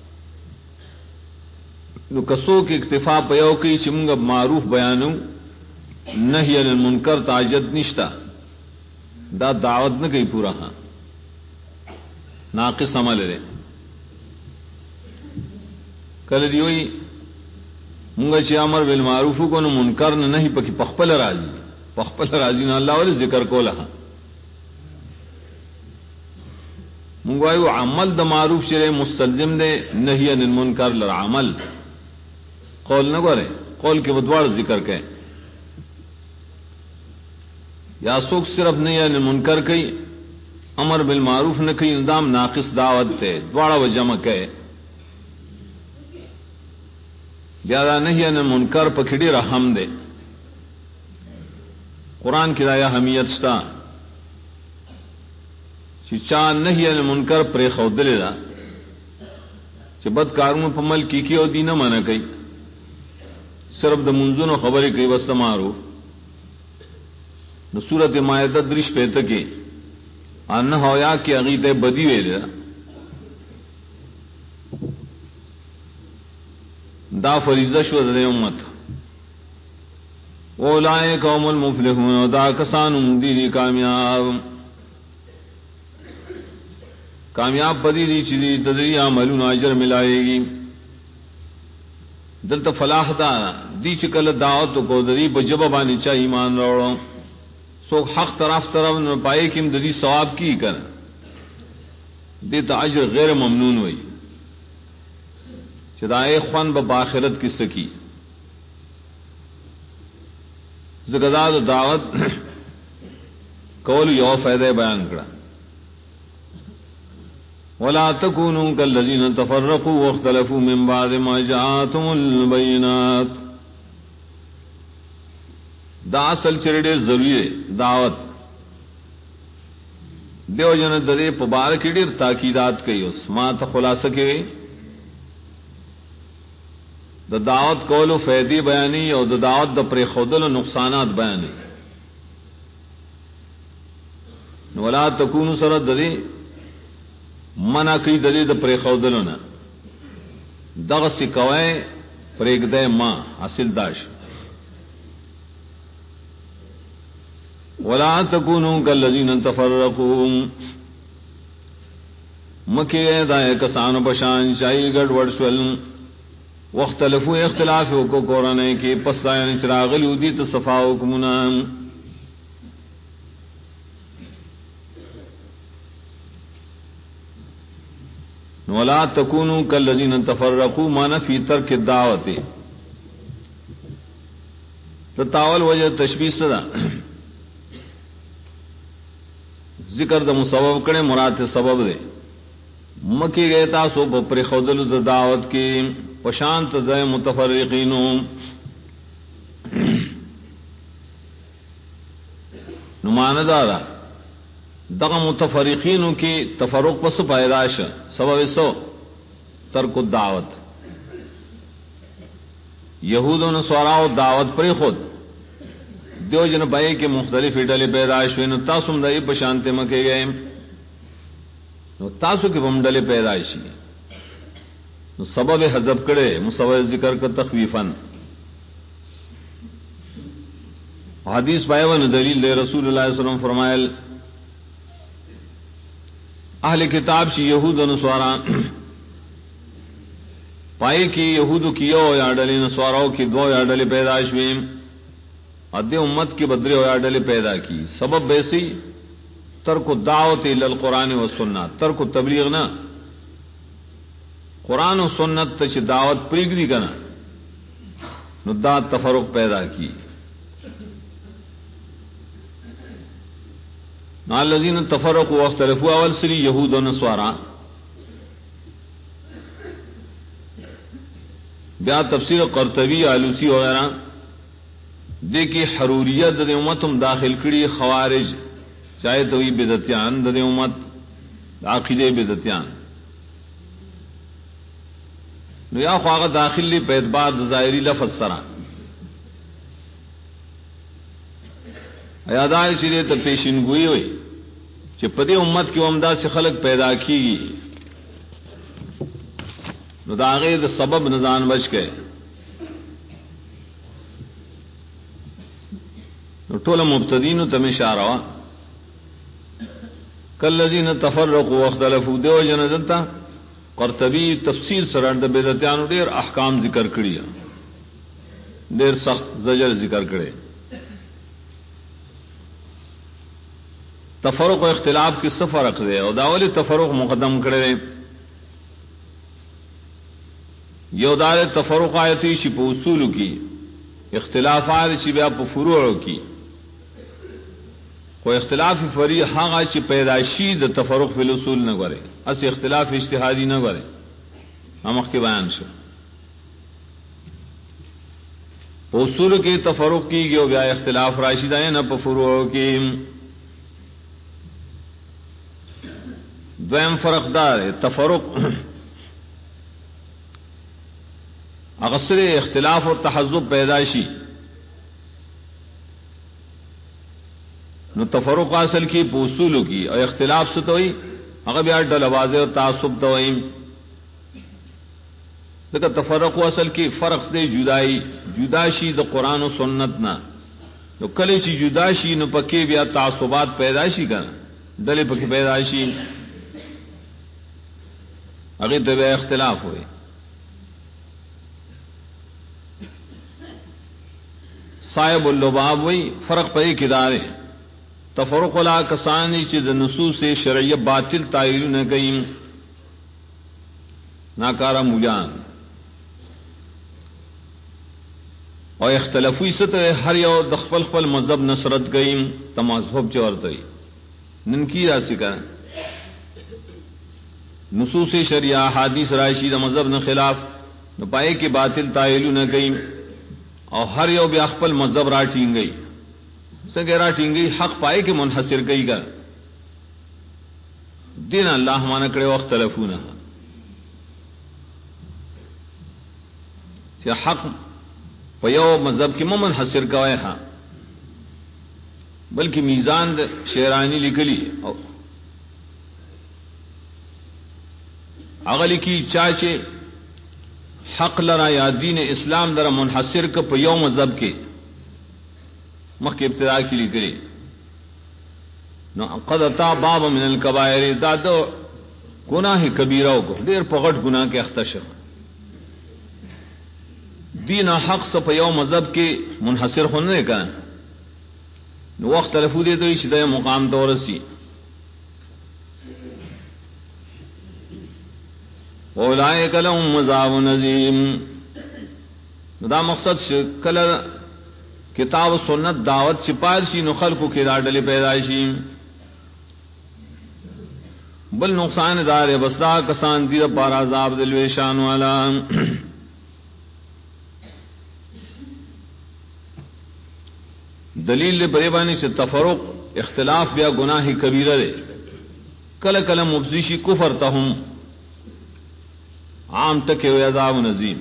نو کسو کی اکتفا پیو کی چمنگ معروف بیانو نہی عن المنکر تاجد نشتا دا دعوت نہ کئی پورا ہاں ناقص عمل رے کل دیوئی منگا چی امر بالمعروف کو نو منکر نہ نہیں پکی پخپل راضی پخپل راضی نہ اللہ والے ذکر کو لہا منگوائیو عمل دا معروف شرے مستلزم دے نہی عن المنکر لر عمل قول نہ گورے قول کے بدوار ذکر کے یا سوک صرف نہی عن المنکر کئی امر بالمعروف نہ کئی نظام ناقص دعوت تے دوارا و جمع کے زیادہ نہی عن المنکر پکھڑی رحم دے قرآن کی رایا حمیت شتا چی چاند نہی عن المنکر پرے خودلے دا چی بد کارون پا مل کی او دی نہ مانا کئی صرف دا منزون و خبری کئی وسط معروف نو صورت مائدہ درش پیتا کی آنہ ہویا کی اغیط بدی ویلے دا فریضہ شو دے امت اولائے قوم المفلحون دا کسان دی کامیاب پدی دی چیزی تدری عملون اجر ملائے گی دلتا فلاح دا دی چکل دعوت کو دری بجبہ بانی چاہ ایمان روڑو سو حق طرف نہ پائے کہ ددی ثواب کی کر دیتا اجر غیر ممنون ہوئی چدائے خوان بآخرت کی سکی زگداد دعوت قول یو فائدہ بیان کرا ولا تكونوا كالذين تفرقوا واختلفوا من بعد ما جاءتهم البينات دا اصل چرڑے ضروری ہے دعوت دیو جن ددے پبار کی ڈیر تاکیدات کئی اس ما تا خلاصہ کے دا دعوت قول و فیدی بیانی اور دا دعوت دا پر خودل و نقصانات بیانی ولا تکونوا سر ددے منع کی ددے دا پر خودل نا دغس کوئے پر ایک دے ماں حاصل داش ولا تكونوا كالذين تفرقوا مکے دائے کسان بشان چائی گڑ وڑ شول واختلفوا اختلاف کو قرآن کے پس دائن چراغ لودی تو صفا حکمنا ولا تكونوا كالذين تفرقوا مانا فی ترک الدعوت تتاول وجہ تشبیہ صدا ذکر دا مسبب کرے مراد سبب دے مکی گئے تاسو بپر خودل دا دعوت کی پشانت دے متفرقینو نماندارا دغا متفرقینو کی تفرق پس پیداش سبب سو ترک الدعوت یہود و نصاراء دعوت پر خود دیو جن بھائی کے مختلف ڈلے پیدائش ہوئے نو تاسم دائی پشانتے مکے گئے نو تاسو کی بم ڈلے پیدائشی نو سبب حذف کرے مسبب ذکر کا تخویفاً حدیث بائیون دلیل دے رسول اللہ صلی اللہ علیہ وسلم فرمائل اہل کتاب شی یہود و نصاراء پائے کی یہود کی یو یا ڈلی نصاراء کی دو یا ڈلے پیدائش ہوئے ادے امت کی بدرے ہویا ڈلے پیدا کی سبب بیسی ترک دعوت الی القرآن و سنت ترک تبلیغ نہ قرآن و سنت تچ دعوت پریگری کنا نو دا تفرق پیدا کی نا الذین تفرقوا واختلفوا اول سری یہود و نصارا بیا تفسیر قرطبی آلوسی وغیرہ دیکھی حروریت دے امت ہم داخل کری خوارج چاہے تو ہی بدعتیان دے امت عقیدے بدعتیان نو یا خواہ داخل لی پہ اعتبار ظاہری لفظ سرا یادائے سیدھے تو پیشن گوئی ہوئی کہ پدے امت کی امداد سے خلق پیدا کی گی نو داغے دا سبب نزان بچ گئے ٹول مبتدین تم اشارہ کالذین تفرقوا واختلفوا دیو جن دلتا قرطبی تفسیر سرند بدعتیان ډیر احکام ذکر کړی ډیر سخت زجر ذکر کړي تفرق و اختلاف کی څه فرق دی او دا اولی تفرق مقدم کړي یو دار تفرق آیتی شی په اصول کی اختلافات شی بیا په فروع کی کو اختلاف فری هغه چې پیدائشی د تفرق فی الاصول نه غره اس اختلاف اجتهادی نه غره همخ کې بیان شو اصول کې تفرق کیږي او بیا اختلاف راشد ہے نه په فروع کې دویم فرق دار تفرق اغسر اختلاف و تحزب پیدائشی نو تفرق اصل کی اصول کی اور اختلاف سے تو ہی اگر بھی ڈل واضح اور تعصب تو ہی تفرق اصل کی فرق سے جدائی جداشی د قرآن و سنت نہ تو کلے چی جداشی نو پکے بیا تعصبات پیدائشی کا ڈلے پکی پیدائشی اگر تو اختلاف ہوئے صاحب اللباب وہی فرق پہ کدارے تفرق لا کسانی چې د نصوص شرعیه باطل تایلونه کوي ناکارا مولیان او اختلافي ستره هر یو د خپل خپل مذهب نصرت کوي تمذهب چورته نن کی راسي کا نصوص شریعہ حدیث راشی د مذهب نه خلاف نو پائے کې باطل تایلونه کوي او هر یو بیا خپل مذهب راټینګي څنګه راټینګي حق پائے کې منحصر کوي کا دین الله معنا کړي وخت تلفونه چې حق په یو مذهب کې ممن حاصل کوي ها بلکې میزان د شیرانی لیکلی او اغلی کی چاچے حق لرا یا دین اسلام در منحصر ک په یو مذهب کې مخکې ابتدا کې لیکلی نو قد تا باب من الكبائر دا دو گناہ کبیرہ کو ډیر په غټ گناہ کې اخته شو دین حق سے په یو مذهب کې منحصر ہونے کا نو وخت تلفو دے تو چې د مقام تورسی اولئک لهم عذاب عظیم دا مقصد کله کتاب و سنت دعوت چپار شي نو خلقو کې راډلې پیدا شي بل نقصان دار بسا کسان دی پر عذاب دلوي شان والا دلیل بریبانی سے تفرق اختلاف بیا گناہ کبیرہ دے کل کل مبزیشی کفر تہم عام تک عذاب عظیم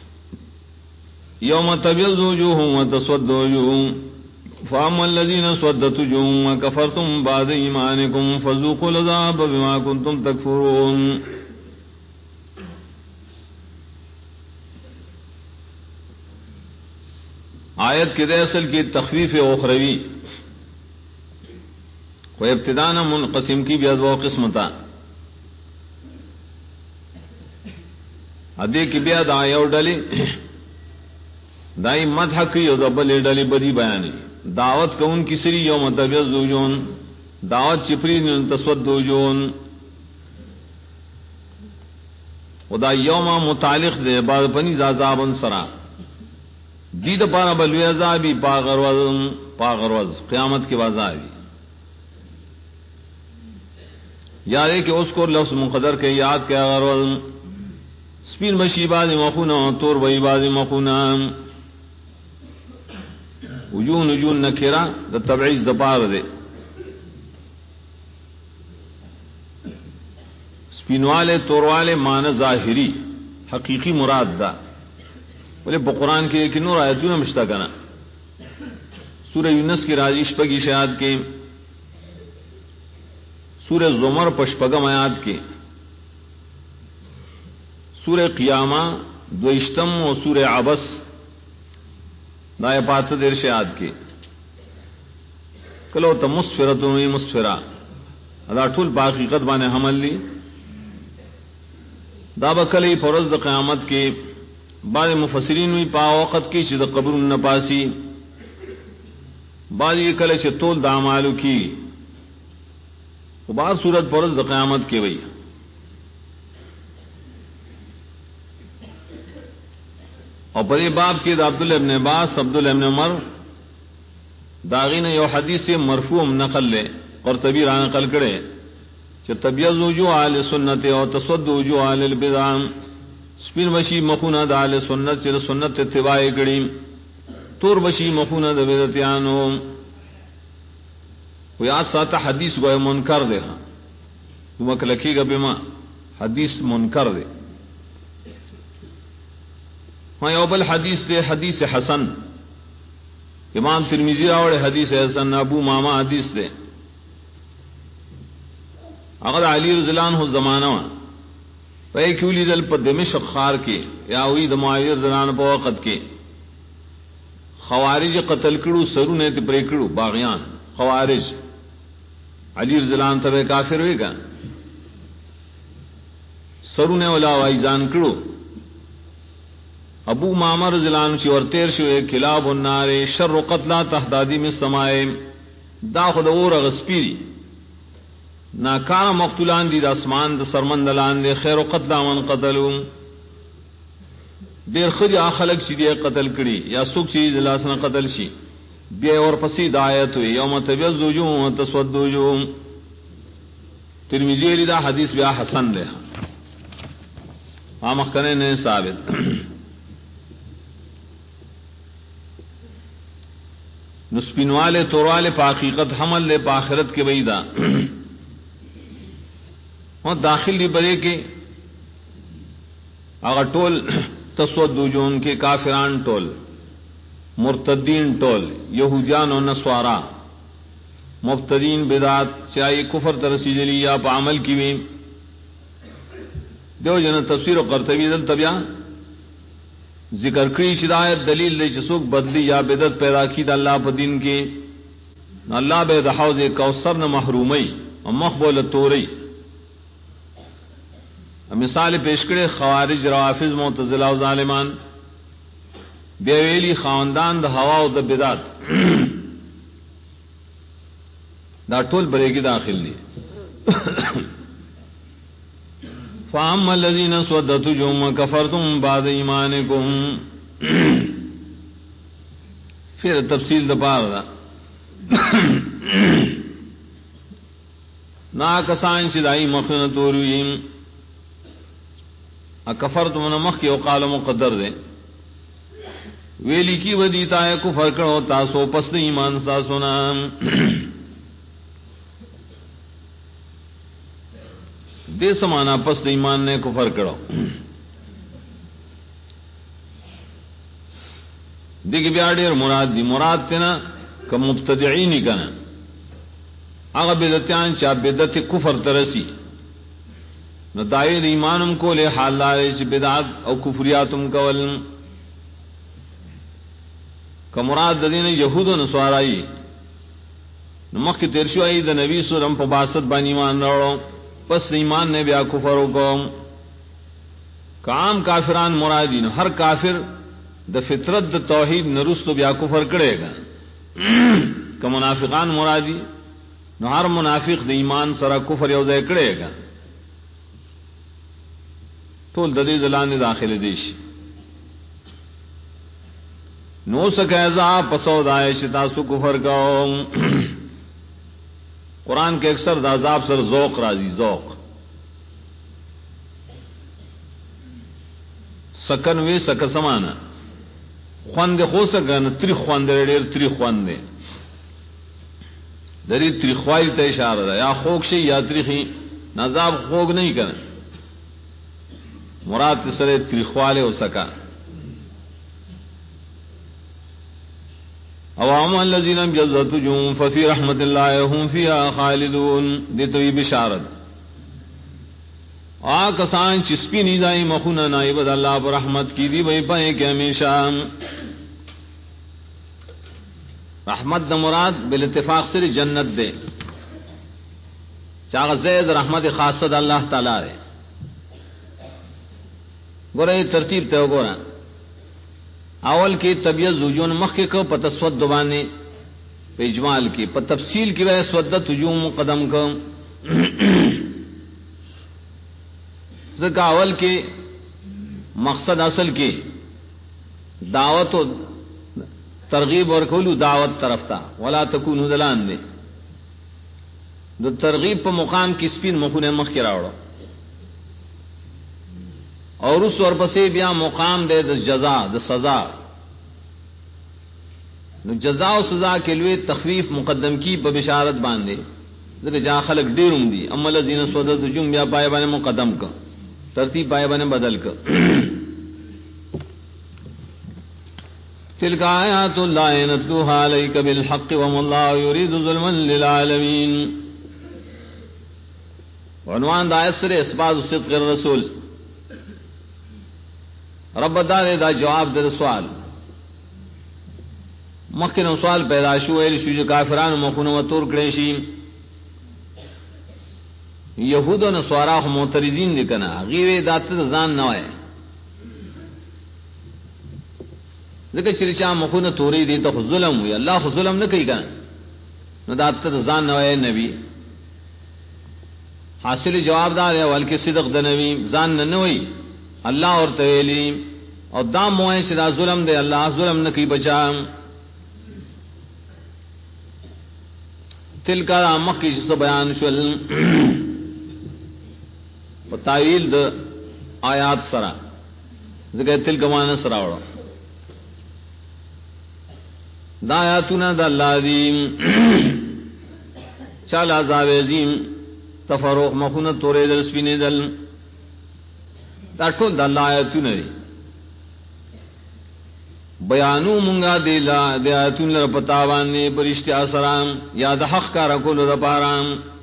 یوم تبیض وجوہ وتسود وجوہ فاما الذین سودت وجوہهم وکفرتم بعد ایمانکم فذوقوا العذاب بما کنتم تکفرون آیت کے دے اصل کی تخفیف اخروی کو ابتدانا منقسم کی بیاد و قسمتا ادے کی بیاد آیا اور ڈلی دائی مدح کی اور دبل ڈلی بدی بیانی دعوت کا ان کی سری یوم تبیض وجوہ دعوت چپری تسود وجوہ خدا یوم متعلق دے بعد پنی عذاب سرا دید پارا بلوی عذابی پاغروز قیامت کے عذابی یاد ہے کہ اس کو لفظ مقدر کے یاد کے غروز سپین بشی باز مخونا تور بئی باز مخونا وجون وجون نکرا دا تبعیض دپار دے سپین والے تور والے مان ظاہری حقیقی مراد دا بولے قرآن کے ایک نور آیتوں میں مشتاق نا سورہ یونس کی راجیش پگی شہاد کے سورہ زمر پشپگم آیات کے سورہ قیامہ دوشتم و سورہ عبس دائے پات دیر شہاد کے کلو تا مسفرتوں میں مسفرہ ادا ٹھول باقیقت بانے حمل لی دابا کلی فرض دا قیامت کے بعض مفسرین وی پا وقت کی چې د قبر نپاسی بعض یہ کله چې تول د اعمالو کی او بعض صورت پرز د قیامت کې وی او په دې باب کې د عبد الله ابن عباس عبد الله ابن عمر داغین یو حدیث مرفوع نقل له قرطبی را نقل کړي چې تبیض وجوه اهل سنت او تسود وجوه اهل البدع سپین بشی مخونا دا اہل سنت چر سنت اتباع کړي تور بشی مخونا دا بدعتیانو و یاد ساته حدیث گوئے منکر دے ہاں تمک لکھی گا بما حدیث منکر دے ہاں یوبل حدیث دے حدیث حسن امام ترمذی راوڑے حدیث حسن ابو ماما حدیث دے اگر علی رضی اللہ عنہ زمانہ پے کیولی دل پر دمشق خار کے یا ہوئی د معاویہ زنان په وخت کې خوارج قتل کړو سرو نه ته پرې کړو باغیان خوارج علی رضی اللہ عنہ ته کافر وی کا سرو نه ولا وای ځان کړو ابو معمر رضی اللہ عنہ چې ورتیر شو کلاب النار شر قتلا تحدادی من السماء دا خود اور غسپیری ناکارا مقتولان دی دا اسمان دا سرمندلان دے خیر و قتل من قتلوم دیر خود خلق شی دی قتل کری یا سوک چیز لاسنا قتل شی بیا اور پسی دایت ہوئی یوم تبیض وجوہ و تسود وجوہ ترمذی علی دا حدیث بیا حسن دے آمخ کرنے نے ثابت نسپین والے طور والے پا حقیقت حمل لے پا آخرت کے بعیدہ اور داخل دی برے کے اگر ٹول تسود وجوہ کے کافران ٹول مرتدین ٹول یہودیان و نسوارا مبتدین بدعات چاہیے کفر ترسی جلی یا پا عمل کی بھی دیو جن تفسیر و قرطبی دل طبیعہ ذکر کری شدایت دلیل دے چسوک بدلی یا بدعت پیدا کی دا اللہ پا دین کے اللہ بے دحوز کوثر نہ محرومی اور مقبول توری مثال پیش کرے خوارج روافض معتزلہ و ظالمان بیویلی خاندان دا ہوا و دا بدعت دا ٹول برے کی داخل دی فَأَمَّا الَّذِينَ سْوَدَّتْ وُجُوهُمْ وَكَفَرْتُمْ بَعْدَ إِيمَانِكُمْ پھر تفصیل دا پار دا نا کسان چدائی مخنت ورویم اکفرتم نمخ کی اوقال مقدر دے ویلی کی ودیتا ہے کفر کرو تاسو پس ایمان ساسونا دے سمانا پس ایمان نے کفر کرو دیکھ بیاڑی اور مراد دی مراد تینا کہ مبتدعینی کنا اگا بدتیان چا بدت کفر ترسی نو دائر ایمانم کو لے حال لارے چی بدعات او کفریاتم کول کہ مراد دین یہود و نسوارائی نمخ کی ترشو آئی دا نبی سورم پا باسط بان ایمان روڑو پس ایمان نے بیا کفرو کو کہ عام کافران مرادی نو ہر کافر دا فطرت دا توحید نرستو بیا کفر کرے گا کہ منافقان مرادی نو ہر منافق دا ایمان سرا کفر یوزے کرے گا طول ددی دلان داخل دیش نو سکیزا پسو دائے شتاسو کفر کا قرآن کے اکثر دا عذاب سر ذوق راضی ذوق سکن وی سک سمانا خوند خو سکن تری خوند ډیر تری خوند دری تری خوائی ته اشاره ده یا خوک شي یا تریخی نذاب خوک نہیں کرے مراد سره تری خواله ہو سکا اوام الذين جزت وجوههم ففي رحمت الله هم فيها خالدون دتوی بشارت آ کسان چسپی نہیں دائی مخونا نائب اللہ پر رحمت کی دی بھائی پائے کہ ہمیشہ رحمت دا مراد بالاتفاق سے جنت دے چاہ زید رحمت خاصت اللہ تعالی ہے گورا یہ ترتیب تے گورا اول کی طبیعت وجون مخ کے کو پتسود دبانے پہ اجمال کی پہ تفصیل کی وجہ سودت وجوم قدم کو ذکا اول کے مقصد اصل کی دعوت و ترغیب اور کولو دعوت طرف تھا ولا تکونوا دلان دے دو ترغیب پہ مقام کی سپین مخون مخ کے راوڑو اور اس اور پسے بیا مقام دے د جزا د سزا نو جزا و سزا کے لیے تخفیف مقدم کی بشارت باندھے ذکر جہاں خلق ڈیرم دی اما الذین سودت وجوہم بیا پائے بانے مقدم کا ترتیب پائے بانے بدل کا تلک آیات اللہ نتلوها علیک بالحق وما اللہ یرید ظلما للعالمین عنوان دا آیت سر اثبات صدق الرسول رب دار دا جواب در سوال مخکن سوال پیدا شو ایل شو جو کافران مخون و تور کڑیشی یہود و نصارا معترضین دکنا غیر دات زان نوائے ذکر چرچا مخون توری دی تو ظلم ہوئی اللہ خو ظلم نہ کئی کنا نو دا زان نوے نبی حاصل جواب دار ہے ولکہ صدق د نبی زان نوئی اللہ اور تویلی اور دام موئے سے دا ظلم دے اللہ ظلم نہ کی بچا تل کا مخ کی سے بیان شل تعویل د آیات سرا ذکر تل کمان سراوڑا دا آیاتنا دا اللہ عظیم چال عذاب عظیم تفروق مخونت تورے دل سپینے دل دا ٹھول دا اللہ آیاتنا دی بیانو منگا دے آیاتون لر پتاوانے برشتی آسرام یا دا حق کا رکول دا پارام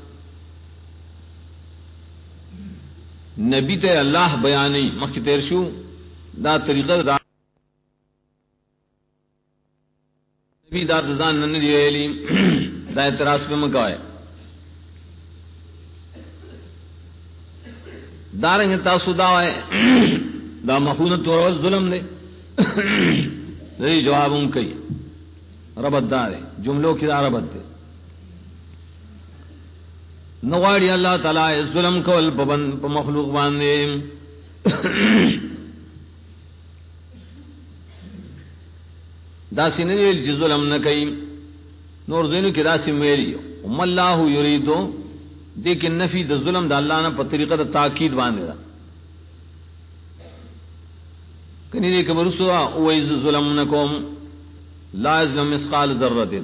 نبی تے اللہ بیانی مخی تیر شو دا طریقہ دا نبی دا دزان نندی ویلی دا اعتراض پہ مکوائے دارنگ تاسو داوائے دا مخونت تو ظلم دے دے جواب ان کئی ربط دارے جملوں کی دا ربط دے نغاڑی اللہ تعالیٰ ظلم کول پا مخلوق باندے داسی نویل چی ظلم نکئی نور زینو کی داسی میری ام اللہ یریدو دیکن نفی دا ظلم دا اللہ نا پا طریقہ دا تاکید باندے دا کنی دیکھ برسوا اویز ظلم نکوم لا ازلم مسقال ذرتن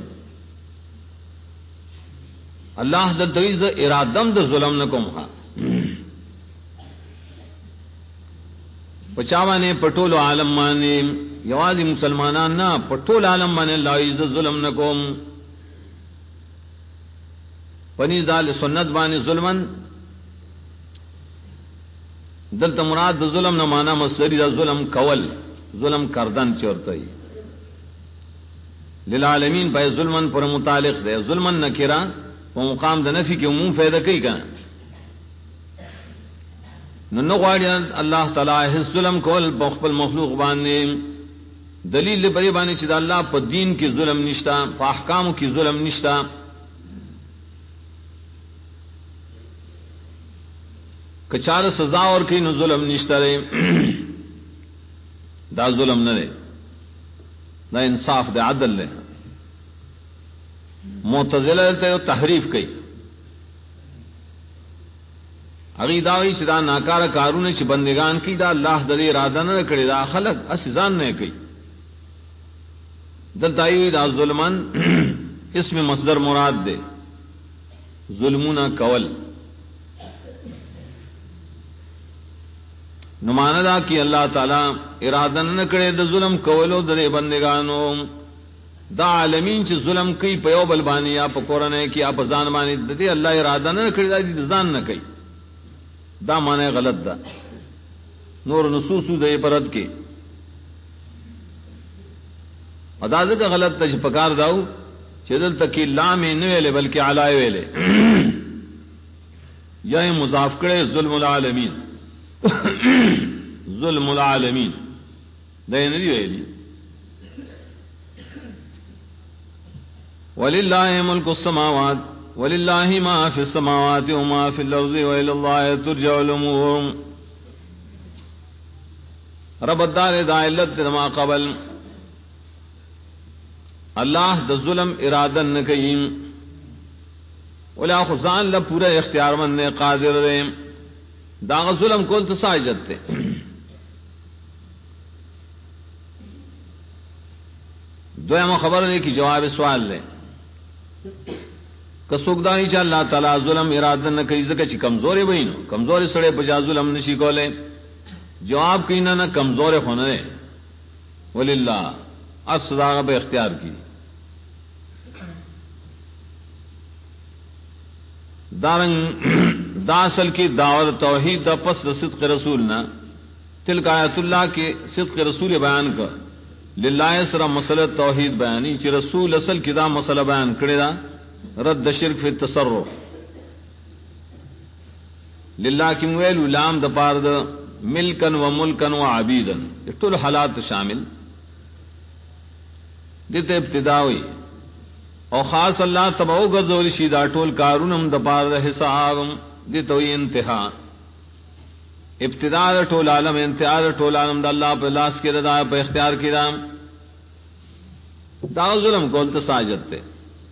اللہ دا دویز ارادم دا ظلم نکوم خواہ پچاوانے پٹول عالم مانے یوازی مسلمانان نا پٹول عالم مانے اللہ عز ظلم نکوم پنی دال سنت بانے ظلمن دلتا مراد دا ظلم نمانا مصدری دا ظلم کول ظلم کردن چورتائی للعالمین پای ظلمن پر متعلق دے ظلمن نکرا و مقام دا نفی کی عموم فیدہ کئی کنا نغاڑی اللہ تعالی حس ظلم کول بخبل مخلوق بانے دلیل بری بانے چید اللہ پا دین کی ظلم نشتا پا احکام کی ظلم نشتا کچار سزا اور کی نو ظلم نشتا رے دا ظلم نہ رے دا انصاف دے عدل لے معتزلہ تے تحریف کئی اگی داوی چدا ناکار کارون چ بندگان کی دا اللہ دلی ارادہ نہ کڑی دا خلق اسزان نے کئی دلتائی دا ظلمن اسم مصدر مراد دے ظلمنا کول نماندہ کی اللہ تعالی ارادہ نہ کرے دا ظلم کولو درے بندگانو دا عالمین چ ظلم کئی پیو بلبانی یا پکورنے کی آپ زان بانی دے اللہ ارادہ نہ کرے دا دی زان نہ کئی دا مانے غلط دا نور نصوص دے پرد کے ادازہ کا غلط تج پکار داو چدل تک لام نہ ویلے بلکہ علائے ویلے یا مضاف کرے ظلم العالمین ظلم العالمین دے نہیں ویلی وللہ ملک السماوات وللہ ما فی السماوات وما فی الارض والى اللہ ترجع الامور رب الدار دا علت ما قبل اللہ دا ظلم ارادن نکیم ولا خزان لا پورا اختیار مند قادر دے داغ ظلم کول تو ساجت تے دویمہ خبر دے کی جواب سوال لے کسوکدانی چا اللہ تعالی ظلم ارادن نکی زکا چی کمزوری بینو کمزوری سڑے بجا ظلم نشی کولے جواب کینا نا کمزور خونے وللہ اصداغ بے اختیار کی دارنگ داسل کی دعوت توحید دا پس دا صدق رسولنا تلک آیت اللہ کے صدق رسول بیان کا للہ سرا مسئلہ توحید بیانی چی رسول اصل کی دا مسئلہ بیان کرے دا رد شرک فی التصرف للہ کی مویل علام دا پار دا ملکن و ملکن و عبیدن یہ طول حالات شامل دیتے ابتداوی او خاص اللہ تبعو گزول شی دا ټول کارونم د پار د حساب دی تو انتہا ابتداء د ټول عالم انتہا د ټول عالم د اللہ په لاس کې رضا په اختیار کې دا ظلم کول ته ساجت ته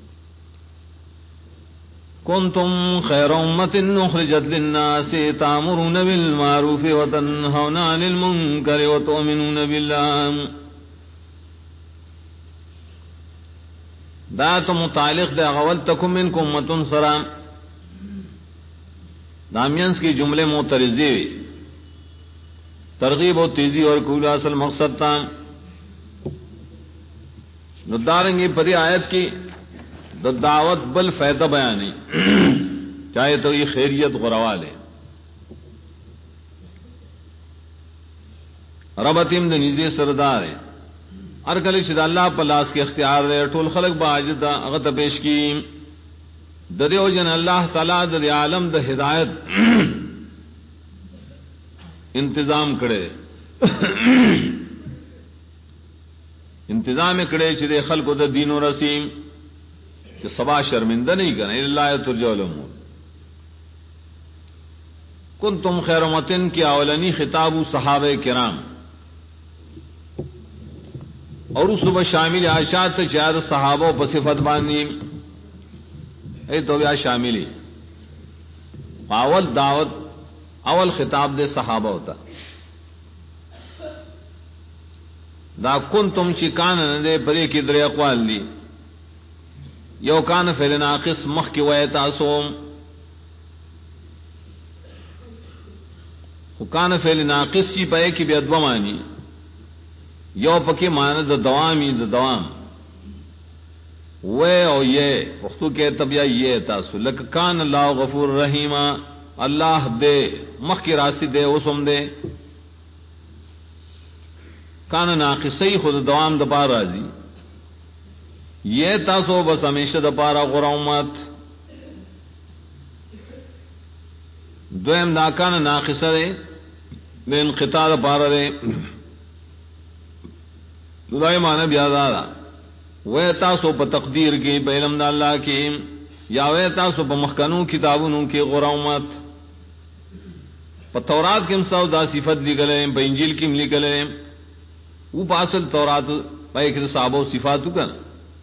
کنتم خیر امت اخرجت للناس تامرون بالمعروف وتنهون عن المنکر وتؤمنون بالله دا تو متعلق دے اول تکم منکم امتن سرام دامینس کی جملے معترضی ترغیب و تیزی اور کولا اصل مقصد تھا ندارنگی پری آیت کی دعوت بل فیضہ بیانی چاہے تو یہ خیریت غروا لے ربطیم د نږدې سردار ہر کله چې د الله په لاس کې اختیار دی ټول خلق به عاجز دا هغه ته پیش کی د دې وجن الله تعالی د عالم د هدایت انتظام کړي انتظام کړي چې د خلقو د دین او رسیم کہ سبا شرمندہ نہیں کریں اللہ ترجع الامور کنتم خیر امتن کی اولنی خطاب صحابہ کرام اور صبح شامل عائشات چار صحابہ پر صفت باندھی اے تو بیا شاملی اول دعوت اول خطاب دے صحابہ ہوتا دا کنتم چکان دے پرے کی در اقوال دی یو کان فعل ناقص مخ کی وے تاسوم کان فعل ناقص چی پے کی بے ادب مانی یو پکی معنی د دوامی د دوام وے او یہ وختو کے تبیا یہ تاسو لک کان اللہ غفور رحیم اللہ دے مخ کی راسی دے اسم دے کان ناقصی خود دوام د پار راضی یہ تاسو بس ہمیشہ د پارا غرامت دویم ناکان ناقصہ دے بے انقطاع د پارا دے دائی معنی بیادارا وے تاسو پا تقدیر کی پا علم دا اللہ کی یا وے تاسو پا مخکنوں کتابوں کی غرامت پا تورات کی مساو دا صفت لکلے پا انجیل کی لکلے وہ پا اصل تورات پا ایک صحابہ صفاتو کن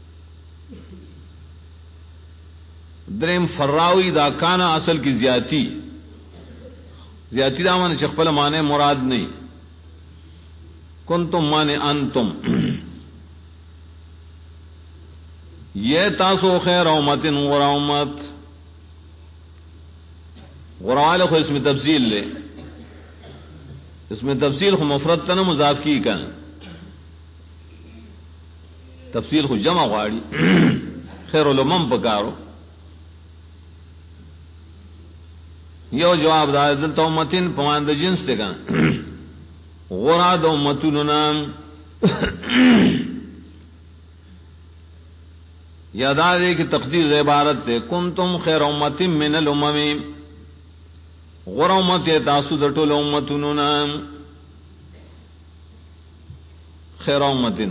درم فراوی دا کانا اصل کی زیادتی دا مانے چخپل مانے مراد نہیں کنتم مانے انتم یہ تاسو خیر امت غرا امت غروال خو اس میں تفصیل لے اس میں تفصیل خو مفرد تن مضاف کی کن تفصیل خو جمع غاڑی خیر الامم پکارو یو جواب دا دلتا امتین پماند جنس تے کن غرا دا امتون نام یادا دے کہ تقدیر عبارت تے کنتم خیر امت من الامم غرا امت تاسو دا ټول امتون نام خیر امتن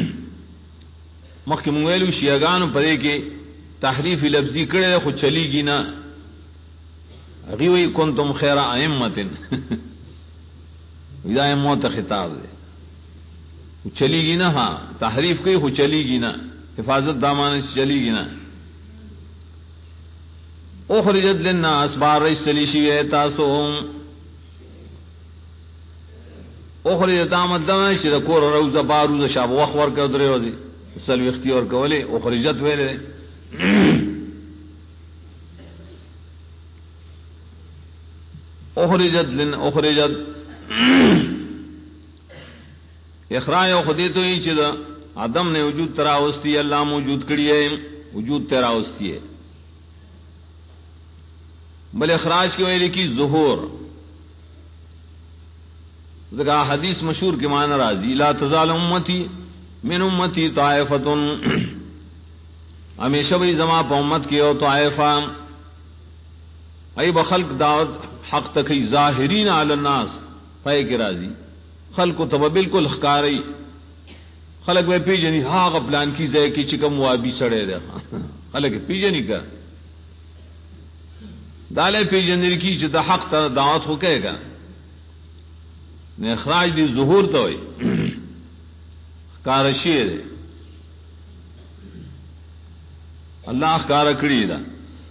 مخی مویلو شیعگانو پدے کے تحریف لفظی کڑے خود چلی گی نا اغیوی کنتم خیر ائمتن ودا موت خطاب دے چلی گی نا ہاں تحریف کئی خود چلی گی نا حفاظت دامان سے چلی گی نا اخرجت للناس بار رئیس چلی شیئے تاسو اخرجت آمد دمان شید کور روز باروز شاب وخور کر درے روزی سلوی اختیار کولے اخرجت ویلے اخرجت اخراج خودی تو ہی چیز آدم نے وجود تراوستی ہے اللہ موجود کری ہے وجود تراوستی ہے بل اخراج کی وجہ کی ظہور ذکا حدیث مشہور کے معنی راضی لا تزال امتی من امتی طائفتن ہمیشہ بھی زما پا امت کی ہو طائفہ ای بخلق دعوت حق تکی ظاہرین علی الناس پائے کے راضی خلق و تبا بالکل خکاری خلق میں پی جنی ہاں پلان کی ضے کی چکم وابی سڑے دے خلق پی جنی کا دالے پی جنری کی چتا حق تا دعوت ہو کہے گا نے اخراج دی ظہور تو ہوئی کارشیر اللہ کارکڑی دا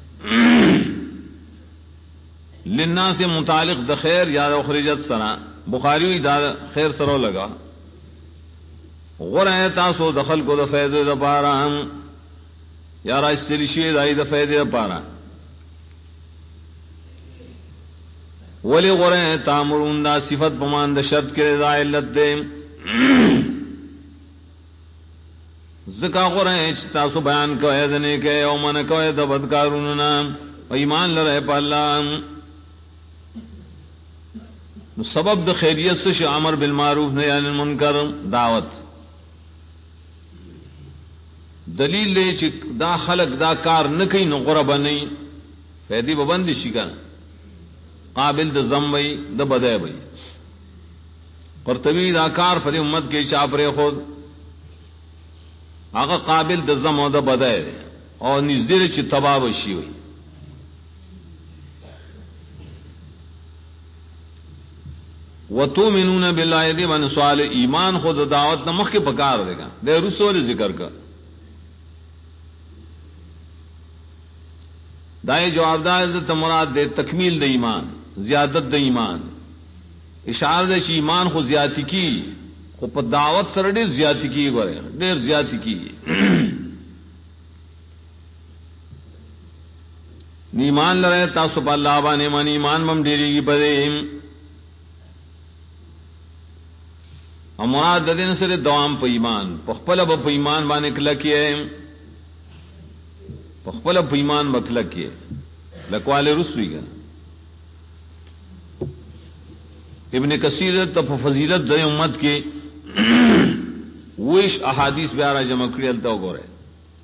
لنا سے متعلق د خیر یا اخرجت سرا بخاری دا خیر سرو لگا غور ہے تاسو دخل کو د فیض دا پارا یا را استرشی دائی دا فیض دا پارا ولی غور ہے تامرون دا صفت پمان دا شرط کے دا علت دے زکا غور ہے تاسو بیان کو ایدنے کے اومن کو اید بدکاروننا و ایمان لرے پا اللہ سبب د خیریت سے شو امر بالمعروف نہی عن المنکر دعوت دلیل لے چ دا خلق دا کار نہ کئی نو غربا نہیں فیدی ببندی شکا قابل د ذم وئی د بدے وئی قرطبی دا کار پر امت کے چاپرے خود آگا قابل د ذم و د بدے اور نزدیر چ تباہ وشی ہوئی وَتُؤْمِنُونَ بِاللَّهِ دی من سوال ایمان خود دعوت نمخ کے پکار دے گا دے رسول ذکر کا دائے جواب دا مراد دے تکمیل دے ایمان زیادت دے ایمان اشارہ دے چی ایمان خود زیادتی کی خود پا دعوت سر دیر زیادتی کی گورے دیر زیادتی کی ایمان لرے تاسو پا اللہ بانے من ایمان بم دیری گی پدیم اور مراد دین سر دوام پہ ایمان پخپل پہ ایمان بانے کلکی ہے پخپل پہ ایمان بکلکی ہے لکوالے رسوی گا ابن کثیر تب فضیلت دے امت کے ویش احادیث بیارا جمع کری التا گو رہے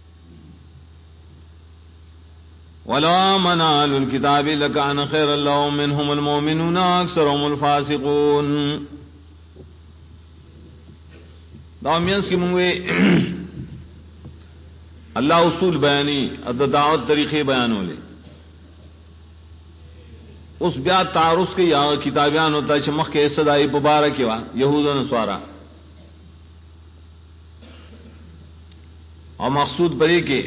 وَلَا مَنَالُ الْكِتَابِ لَكَانَ خَيْرًا لَّهُم مِّنْهُمُ الْمُؤْمِنُونَ وَأَكْثَرُهُمُ الْفَاسِقُونَ دامینس کی منگوے اللہ اصول بیانی اد دعوت طریقے بیانوں لے اس بیا تعارف کے یا کتابیان ہوتا ہے چمخ کے صدائی مبارک کے وا یہود و نصارا اور مقصود بری کے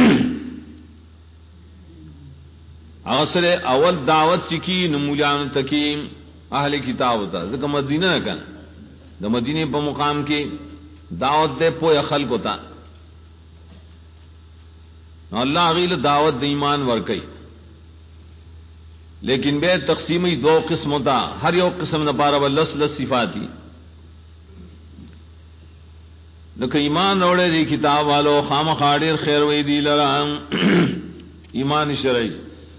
اغسر اول دعوت چکی نمولیان تکیم اہل کتاب ہوتا ذکر مدینہ کن دا مدینے پا مقام کی دعوت دے پویا خلق ہوتا اللہ غیل دعوت دے ایمان ورکی لیکن بے تقسیمی دو قسم ہوتا ہر یو قسم نہ پارا لس لس صفاتی لیکن ایمان روڑے دی کتاب والو خام خاڑیر خیر وی دی لرام ایمان شرعی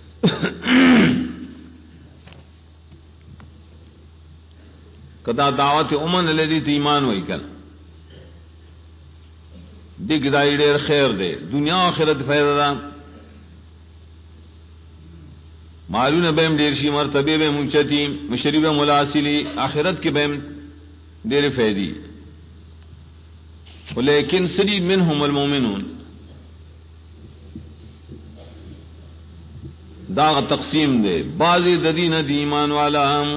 کدا دعوت امن لدی تی ایمان وی کل ڈگ دائی ڈیر خیر دے دنیا آخرت فیض دا معلوم بیم دیر شی مرتبے بے منچتی مشریب ملاسلی آخرت کے بیم دیر فیدی لیکن سری منہم المومنون داغ تقسیم دے بازی ددین دی ایمان والا ہم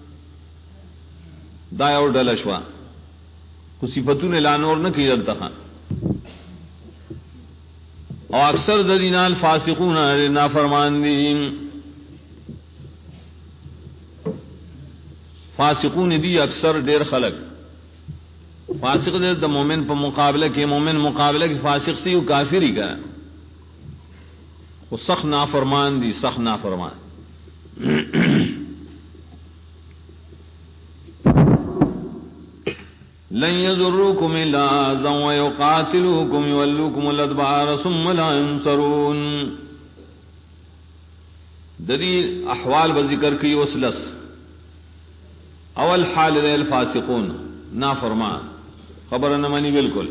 دایا اور ڈلشوا کسی فتو نے لانور نہ کی جلتا خان اور اکثر ددینال فاسقون نافرمان دین فاسقون دی اکثر دیر خلق فاسق دیر دا مومن پا مقابلہ کے مومن مقابلہ کی فاسق سی وہ کافری کا وہ سخت نافرمان دی سخت نافرمان لن يضروكم الا اذى ويقاتلوكم يولوكم الادبار ثم لا ينصرون دلیل احوال بذکر کی وسلس اول حال دے الفاسقون نافرمان خبر نہ مانی بالکل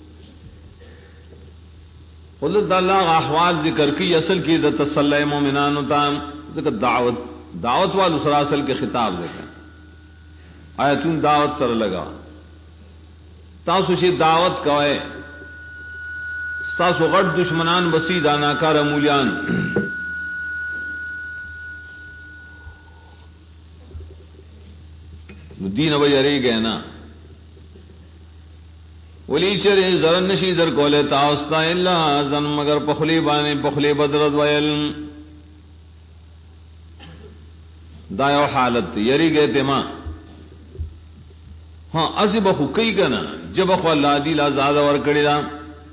حضرت اللہ احوال ذکر کی اصل کی د تسلی مومنان تام ذکر دعوت والو سر، اصل کے خطاب ذکر آیتون دعوت سر لگا تاسو شي دعوت کوئے تاسو غټ دشمنان بسی دانا کار مولیان دین اب یری گئے نا ولی شر زرن نشی در کولے تاستا الا زن مگر پخلی بانے پخلی بدرد ویل دایو حالت یری گئے تے ماں ہاں از بخو کئی کنا جب اخو اللہ دی لازاد ورکڑی دا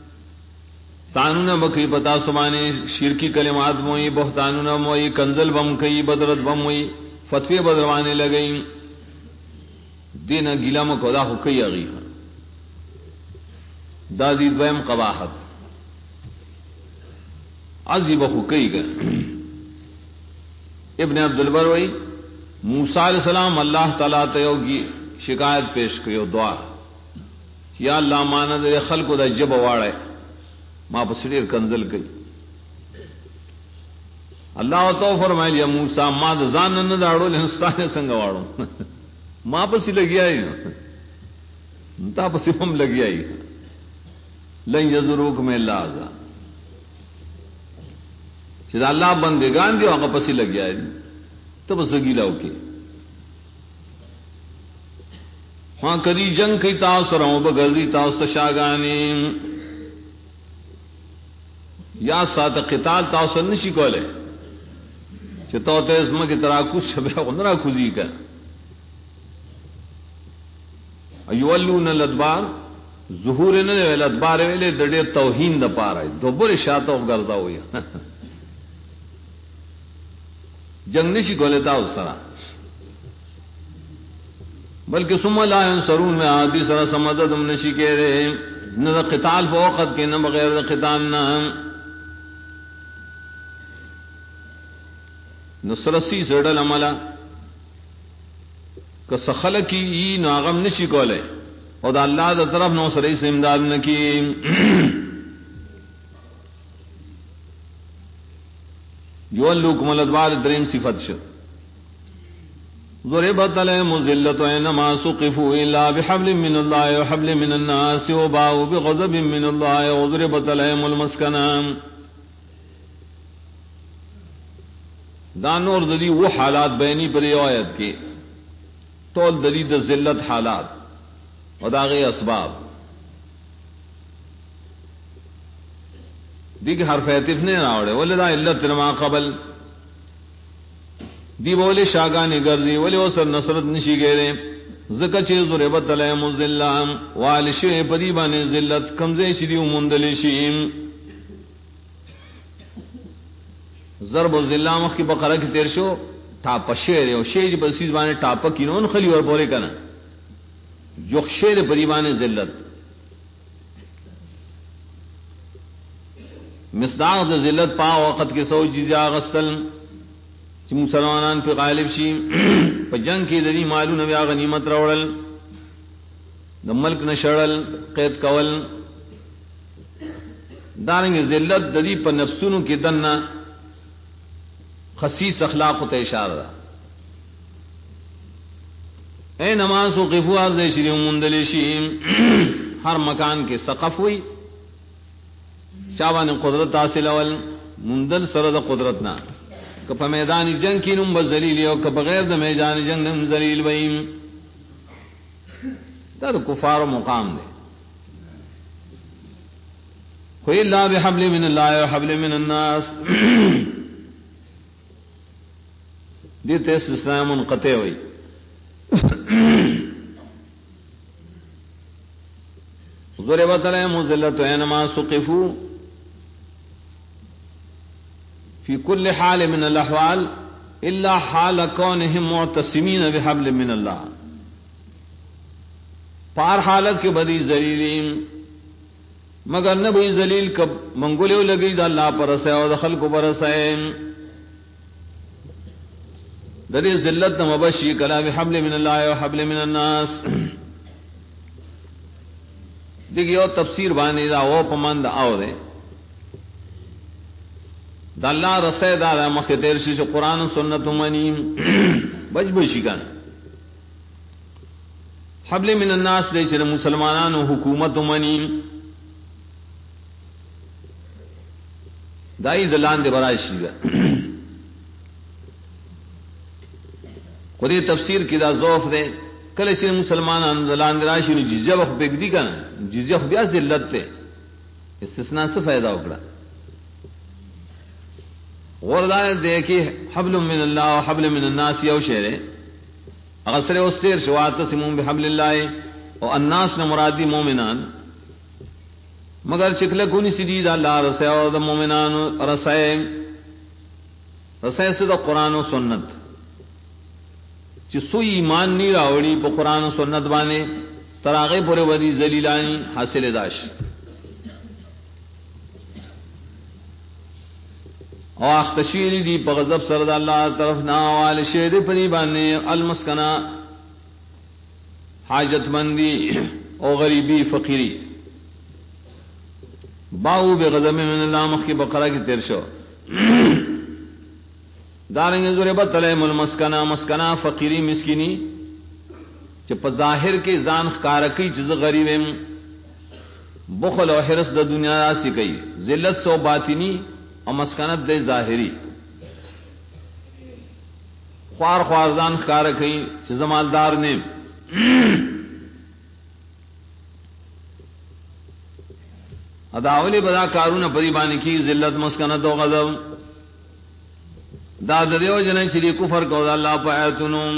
تانون بکی پتا سمانے شرکی کلمات موئی بہتانون موئی کنزل بم کئی بدرت بم موئی فتوی بدروانے لگئی دینا گیلا مکو دا خو کئی اغی دا دی دویم قباحت ازی بخو کئی کنا ابن عبدالبر وئی موسیٰ علیہ السلام اللہ تعالیٰ تیوگی شکایت پیش کیو دعا یا اللہ مانا دے خلق دا جب واڑے ما پسڑیر کنزل کئی اللہ تو فرمائے یا موسیٰ ما دا زان نہ داڑو لہنستانے سنگ واڑو ما پسی لگی آئی تا پسی ہم لگی آئی لن یذروک میں اللہ آزا چیز اللہ بندگان دیو آقا پسی لگی آئی تب سگی لاؤ کی ہاں کدی جنگ کی تاثر ہوں بگردی تاثر شاگانی یا ساتھ قتال تاثر نشی کولے چھتو تیزمہ کی طرح کچھ شبہ خندرہ کھوزی کا ایوالون الادبار ظہور نے الادبار ویلے دڑے توہین دا پا رہا ہے دوبر شاعتوں گرزا ہوئی جنگ نشی کولے تا اس طرح بلکہ ثم لا ينصرون میں آدھی سرا سمدد ہم نشی کہہ رہے نہ قتال فوقت کے نہ بغیر قتال نہ نصرسی سڑل عملہ کہ سخل کی ناغم نشی کولے اور دا اللہ دا طرف نو سرئی سے امداد نہ کی یولوکم الادبار دریم صفت شد ضربت علیہم الذلۃ اینما ثقفوا الا بحبل من اللہ وحبل من الناس وباؤوا بغضب من اللہ وضربت علیہم المسکنہ دانور دلی وہ حالات بینی پر روایت کے طول دلی د ذلت حالات اور داغے اسباب دیکھ حرف عطف نے راوڑے ولدا علت ما قبل دی بولے شاگانی گردی ولی وسر نصرت نشی گیرے زکا چیز ضربت علیہم الذلہ والشی پدیبان ذلت کمزے شدیو مندلشیم ضرب الذلہ مخ کی بقرہ کی تیر شو ٹاپا شیر او شیج بسیز بانے ٹاپا کی نون خلی اور بولے کنا جو شیر پدیبان ذلت مصداق دا ذلت پا وقت کے سو چیزیں آغستل چی مسلمانان پہ غالب شی پا جنگ کی دری مالو نبیا غنیمت روڑل دا ملک نشڑل قید کول دارنگ ذلت دری پا نفسونو کی دننا خصیص اخلاق تا اشارہ دا اے نماز و قفوار دے شری مندلی شی ہر مکان کے سقف ہوئی چاوان قدرت حاصل اول مندل سرد قدرتنا کہ میدان جنگ کی نم بذلیل ہو کہ بغیر دا میدان جنگ نم ذلیل بیم دا کفار و مقام دے کوئی اللہ بحبل من اللہ و حبل من الناس دیتے استثناء منقطع ہوئی ضربت علیہم الذلۃ اینما ثقفوا فی کل حال من الاحوال الا حال کونہم معتصمین بحبل من اللہ پار حالت کے بدی ذلیلین مگر نہ بھئی ذلیل کب منگولیو لگی دا اللہ پر اسے اور خلق پر اسے دری ذلت مبشی کلا بحبل من اللہ و حبل من الناس دیکھئے تفسیر بانی دا وہ پمند آو دے دا اللہ رسے دا مخی تیرشی سے قرآن سنت منیم بج بشی کن حبل من الناس دے چھ مسلمانانو حکومت منی دائی دلان دے برائے شیدہ خودی تفسیر کی دا ضعف دے کل چھ مسلمانانو دلان دے راشی نو جزیہ وقت پیک دی کنا جزیہ خود بیا ذلت تے استثناء سے فائدہ اکڑا غردائے دے کہ حبل من اللہ و حبل من الناس یو شعرے اغسر استیر شوات سمون بحبل اللہ و الناس نے مرادی مومنان مگر چکلے کونی سیدید اللہ رسے اور دا مومنان رسے سے دا قرآن و سنت چی سوئی ایمان نی راوڑی پا قرآن و سنت بانے تراغے پورے ودی ذلیلانی حاصل داش او اختشیری دی پا غضب سرد اللہ طرف ناوال شہد پری بانے المسکنہ حاجت مندی او غریبی فقیری باؤ بے غضب من اللہ مخ کی بقرہ کی تیر شو دارنگ ضربت علیہم المسکنہ مسکنہ فقیری مسکینی چھ پا ظاہر کے زان خکارکی چیز غریبیم بخل و حرس دا دنیا راسی کئی ذلت سو باطنی اور مسکنت دے ظاہری خوار خوارزان خکار کئی چیز مالدار نے اداولی بدا کارون پری بانی کی ذلت مسکنت و غضب دا دریو جنے چلی کفر کو دا اللہ پا آیتنوں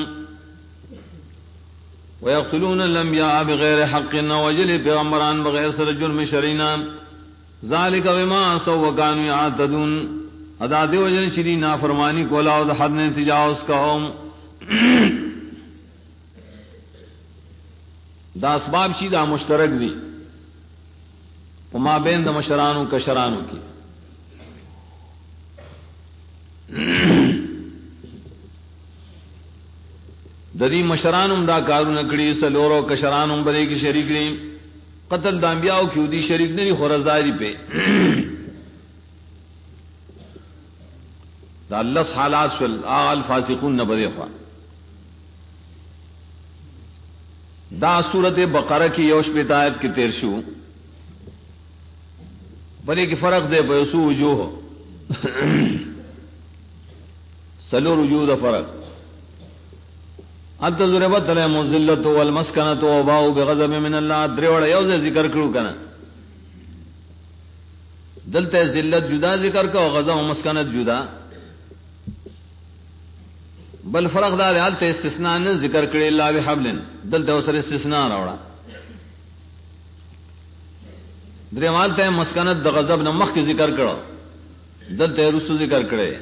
ویقتلون الانبیاء بغیر حق وجل پیغمبران بغیر سر جرم شرینا ذالک بما عصوا وکانوا یعتدون ادا دیو جن شری نافرمانی کو لا اور حد نے تجاوز کا دا اسباب چی دا مشترک دی وما بین دا مشرانو کشرانو کی ددی مشرانم دا کارو نکڑی سلورو کشرانم بلے کی شریک نہیں قتل دانبیاؤ کیوں دی شریک نہیں خورزاری پہ دا اللہ حالات شل آغال فاسقون نبدے خواہ دا صورت بقرہ کی یوش بیتایت کی تیرشو بلے کی فرق دے بیسو وجوہ سلور وجوہ دا فرق انت ضربت علیہم الذلت والمسکنت وباؤ بغضب من اللہ دریوڑا یوز ذکر کرو کنا دلتے ذلت جدا ذکر کا غضب و مسکنت جدا بل فرق دار حالت استثناء نے ذکر کرے اللہ بحبل دلتے اسر استثناء روڑا دریم حالت مسکنت دا غضب نمخ کی ذکر کرو دلتے رسو ذکر کرے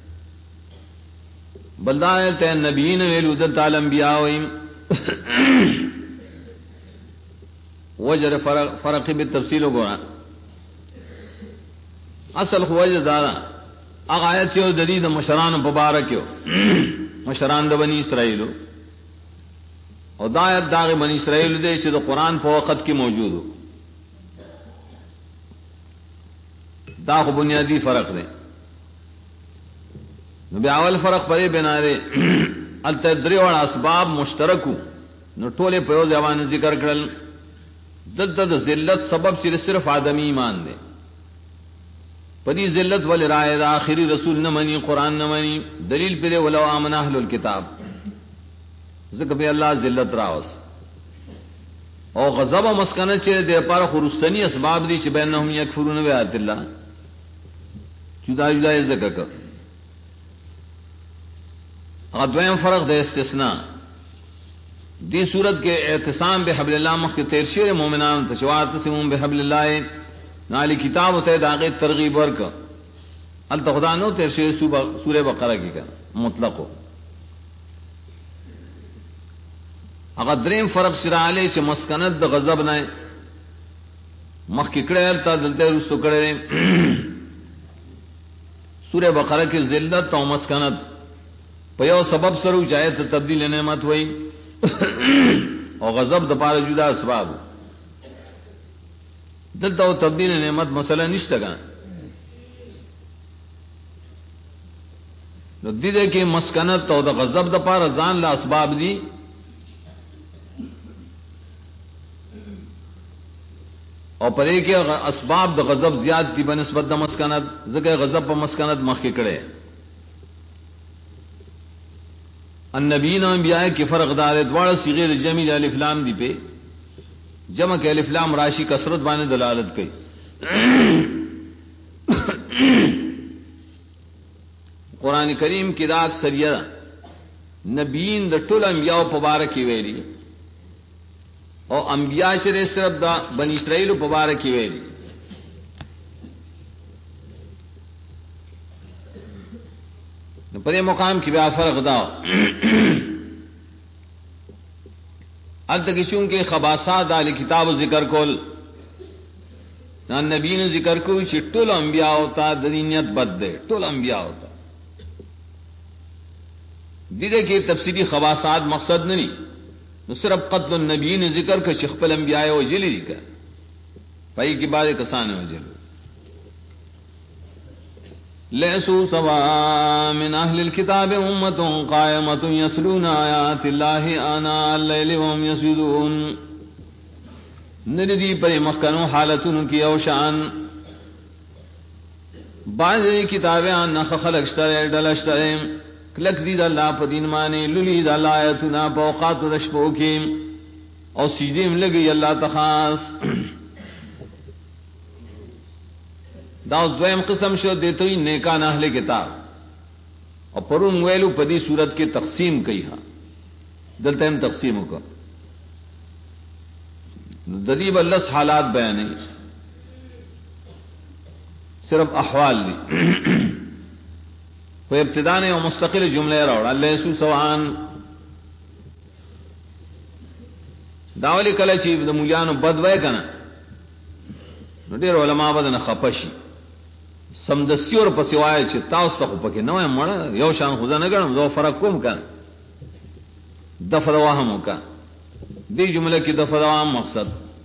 بلدایت نبیین ویلو دلت الانبیاء ویم وجر فرقی بالتفصیل گونا اصل وجر دارا آیت چیو دلید مشران مبارکیو مشران دا بنی اسرائیلو اور دایت داغ بنی اسرائیل دے سے دا قرآن پا وقت کی موجود ہو دا خو بنیادی فرق دے نو بیاول فرق پرے بنارے التدری اور اسباب مشترکو نو ٹولے پیو زبان ذکر کرل دد ذلت سبب صرف آدمی ایمان دے پدی ذلت ولی رائے دا آخری رسول نہ منی قرآن نہ منی دلیل پہ ولو آمن اہل الکتاب ذکر پہ اللہ ذلت راوس او غضب و مسکنت چے دے پار خرستنی اسباب دی چ بینہم یکفرون بآیات اللہ جدا جدا ذکر کر دویم فرق دے استثناء دی صورت کے اعتصام بحبل اللہ مخ کے تیرشیر مومنان تشوات سمون بحبل اللہ نالی کتاب ہوتے داغی ترغیب ورک التخدانو تیرشیر سورہ بقرہ کی کر مطلق ہو اگر دریم فرق سرالے چھ مسکنت دا غضب نائے مخ کی کڑے التا دلتے رستو کڑے سورہ بقرہ کی ذلت و مسکنت پیو سبب سرو چاہے تو تبدیل نعمت ہوئی اور غضب دپار جدا اسباب دلتا وہ تبدیل نعمت مسئلہ نشتا گا دے کہ مسکنت اور غضب دپار زان لا اسباب دی اور پرے کے اسباب د غضب زیاد دی بنسبت د مسکنت ذکر غضب پر مسکنت مخ کے کڑے النبیین انبیاء کی فرق دار دوڑ صیغہ جمع الف لام دی پہ جمع کے الف لام راشی کثرت بانے دلالت کی قرآن کریم کی دا اکثریہ نبیین دا ټول انبیاء مبارکی ویلی اور انبیاء شرع صرف دا بنی اسرائیل مبارکی ویلی پدے مقام کی بیا فرق دا ال تک چونکہ خباسات علی کتاب و ذکر کول نبیین ذکر کو چی ټول انبیاء ہوتا دینیت بد دے ټول انبیاء ہوتا دیدے کہ تفصیلی خباسات مقصد نہیں نو صرف قتل النبیین ذکر کا شخپل انبیاء و جلی کا پائی کی بارے کسانے و جلو لیسو سوا من اہل الكتاب امت قائمت یتلون آیات اللہ آناء اللیل وهم یسجدون ندی پر مخکنو حالتن کی اوشان بعض کتابیں نخ خلق شترے ڈلشترے کلک دی دا اللہ پا دین مانے للی دا اللہ آیتنا پا اوقات و دشپو کی اور سجدیم لگی اللہ تخاص دا دویم قسم شو دیتوی نیکان اہل کتاب اور پرون ویلو پدی صورت کے تقسیم کئی ہاں دلتا ہم تقسیموں کا دلیب اللہ حالات بیانے صرف احوال دی کوئی ابتدا نے اور مستقل جملے روڑا لیسو سوان داولی کلچی دا مولیانو بدوئے کنا نو دیر علماء بدن خپشی سمدستی اور پسوائے چی تاوس تاکو پکی نوائے مڑا یو شان خوزا نگرم دو فرق کم کن دفع دواہمو کا دی جملے کی دفع دوام مقصد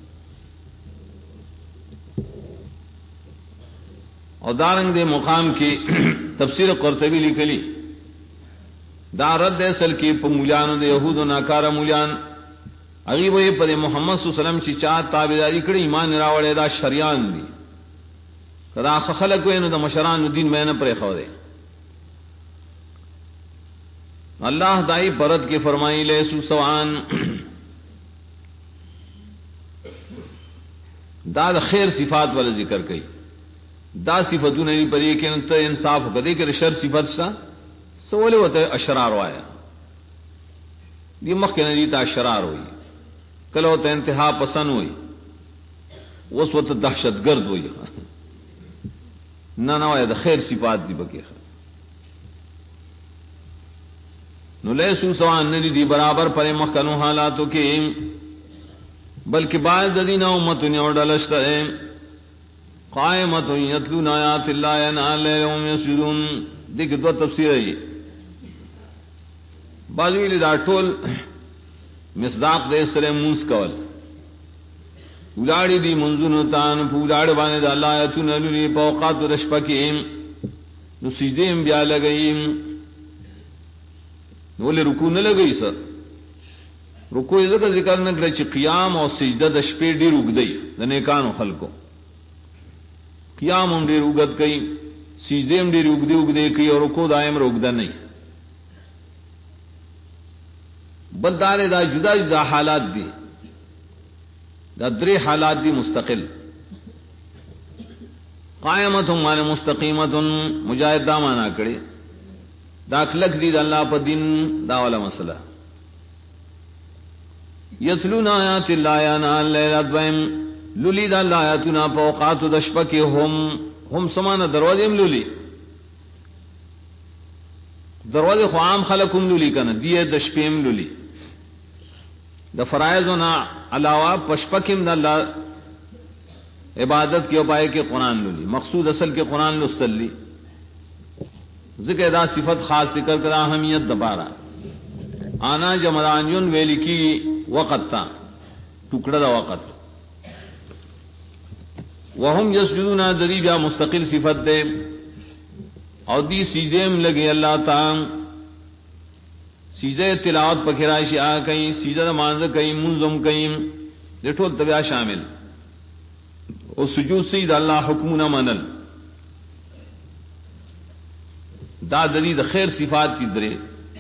اور دارنگ دے مقام کی تفسیر قرطبی لکلی دا رد اصل کی پا مولیانو دے یہود و ناکار مولیان اغیب وی پر محمد صلی اللہ علیہ وسلم چی چاہ تابداری کڑی ایمان راوڑے دا شریان دی کدا خلق وینو دا مشران دین میں نہ پرے خودے اللہ دائی پرد کے فرمائی لیسو سوان دا خیر صفات والا ذکر کئی دا صفتوں نہیں پری کہ انصاف کدے کہ شر صفت سا سوالے ہوتا ہے اشرار آیا یہ مخ کے نجی تا اشرار ہوئی کل ہوتا انتہا پسند ہوئی اس وقت دہشت گرد ہوئی نہ نہ خیر صفات دی بکے نو لیسو سوان ندی دی برابر پر مخکنو حالاتو کے بلکہ بعض ددینا امتن اور ڈلشتا ہے قائمت یتلون آیات اللہ یناء اللیل وهم یسجدون دیکھ دو تفسیر ہے یہ بعضوی لی دا ٹول مصداق دے سرے منس کول اولاڑی دی منزونتان پولاڑ بانے دا اللہ آیتون علیلی پوقات و رشپکیم نو سجدیم بیا لگئیم نو لے رکو نہ لگئی سر رکو ذکر ذکر نکلے چی قیام اور سجدہ دشپے ڈیر اگ دی دنیکانو خلقو قیام ہم ڈیر اگد کئی سجدے ہم ڈیر اگدے کئی اور رکو دائم رکدہ نہیں بلدار دا جدا جدا حالات دی دا درے حالات دی مستقل قائمت ہم مانے مستقیمت مجاہد دا مانا کرے دا اخلق دی دا اللہ پا دین دا والا مسئلہ یتلون آیات اللہ آناء اللیل ادوائم للی دا اللہ آیاتنا پا اوقات دشپکی ہم سمانا دروازے میں للی دروازے خو عام خلقم للی کنا دیئے دشپیم للی دا فرائضنا علاوہ پشپکم دا اللہ عبادت کے اپائے کے قرآن للی مقصود اصل کے قرآن لسلی ذکر دا صفت خاص ذکر کرا اہمیت دبارا آنا جمرانیون ویلی کی وقت تا ٹکڑا دا وقت وہم یسجدون دری بیا مستقل صفت دے اور دی سجدیم لگے اللہ تعالی سجدہ تلاوت پکھرائشی آ کہیں سجدہ مانز کہیں منظم کہیں لٹھول تبیا شامل او سجود سید اللہ حکم نہ منل دا دلی د خیر صفات کی درے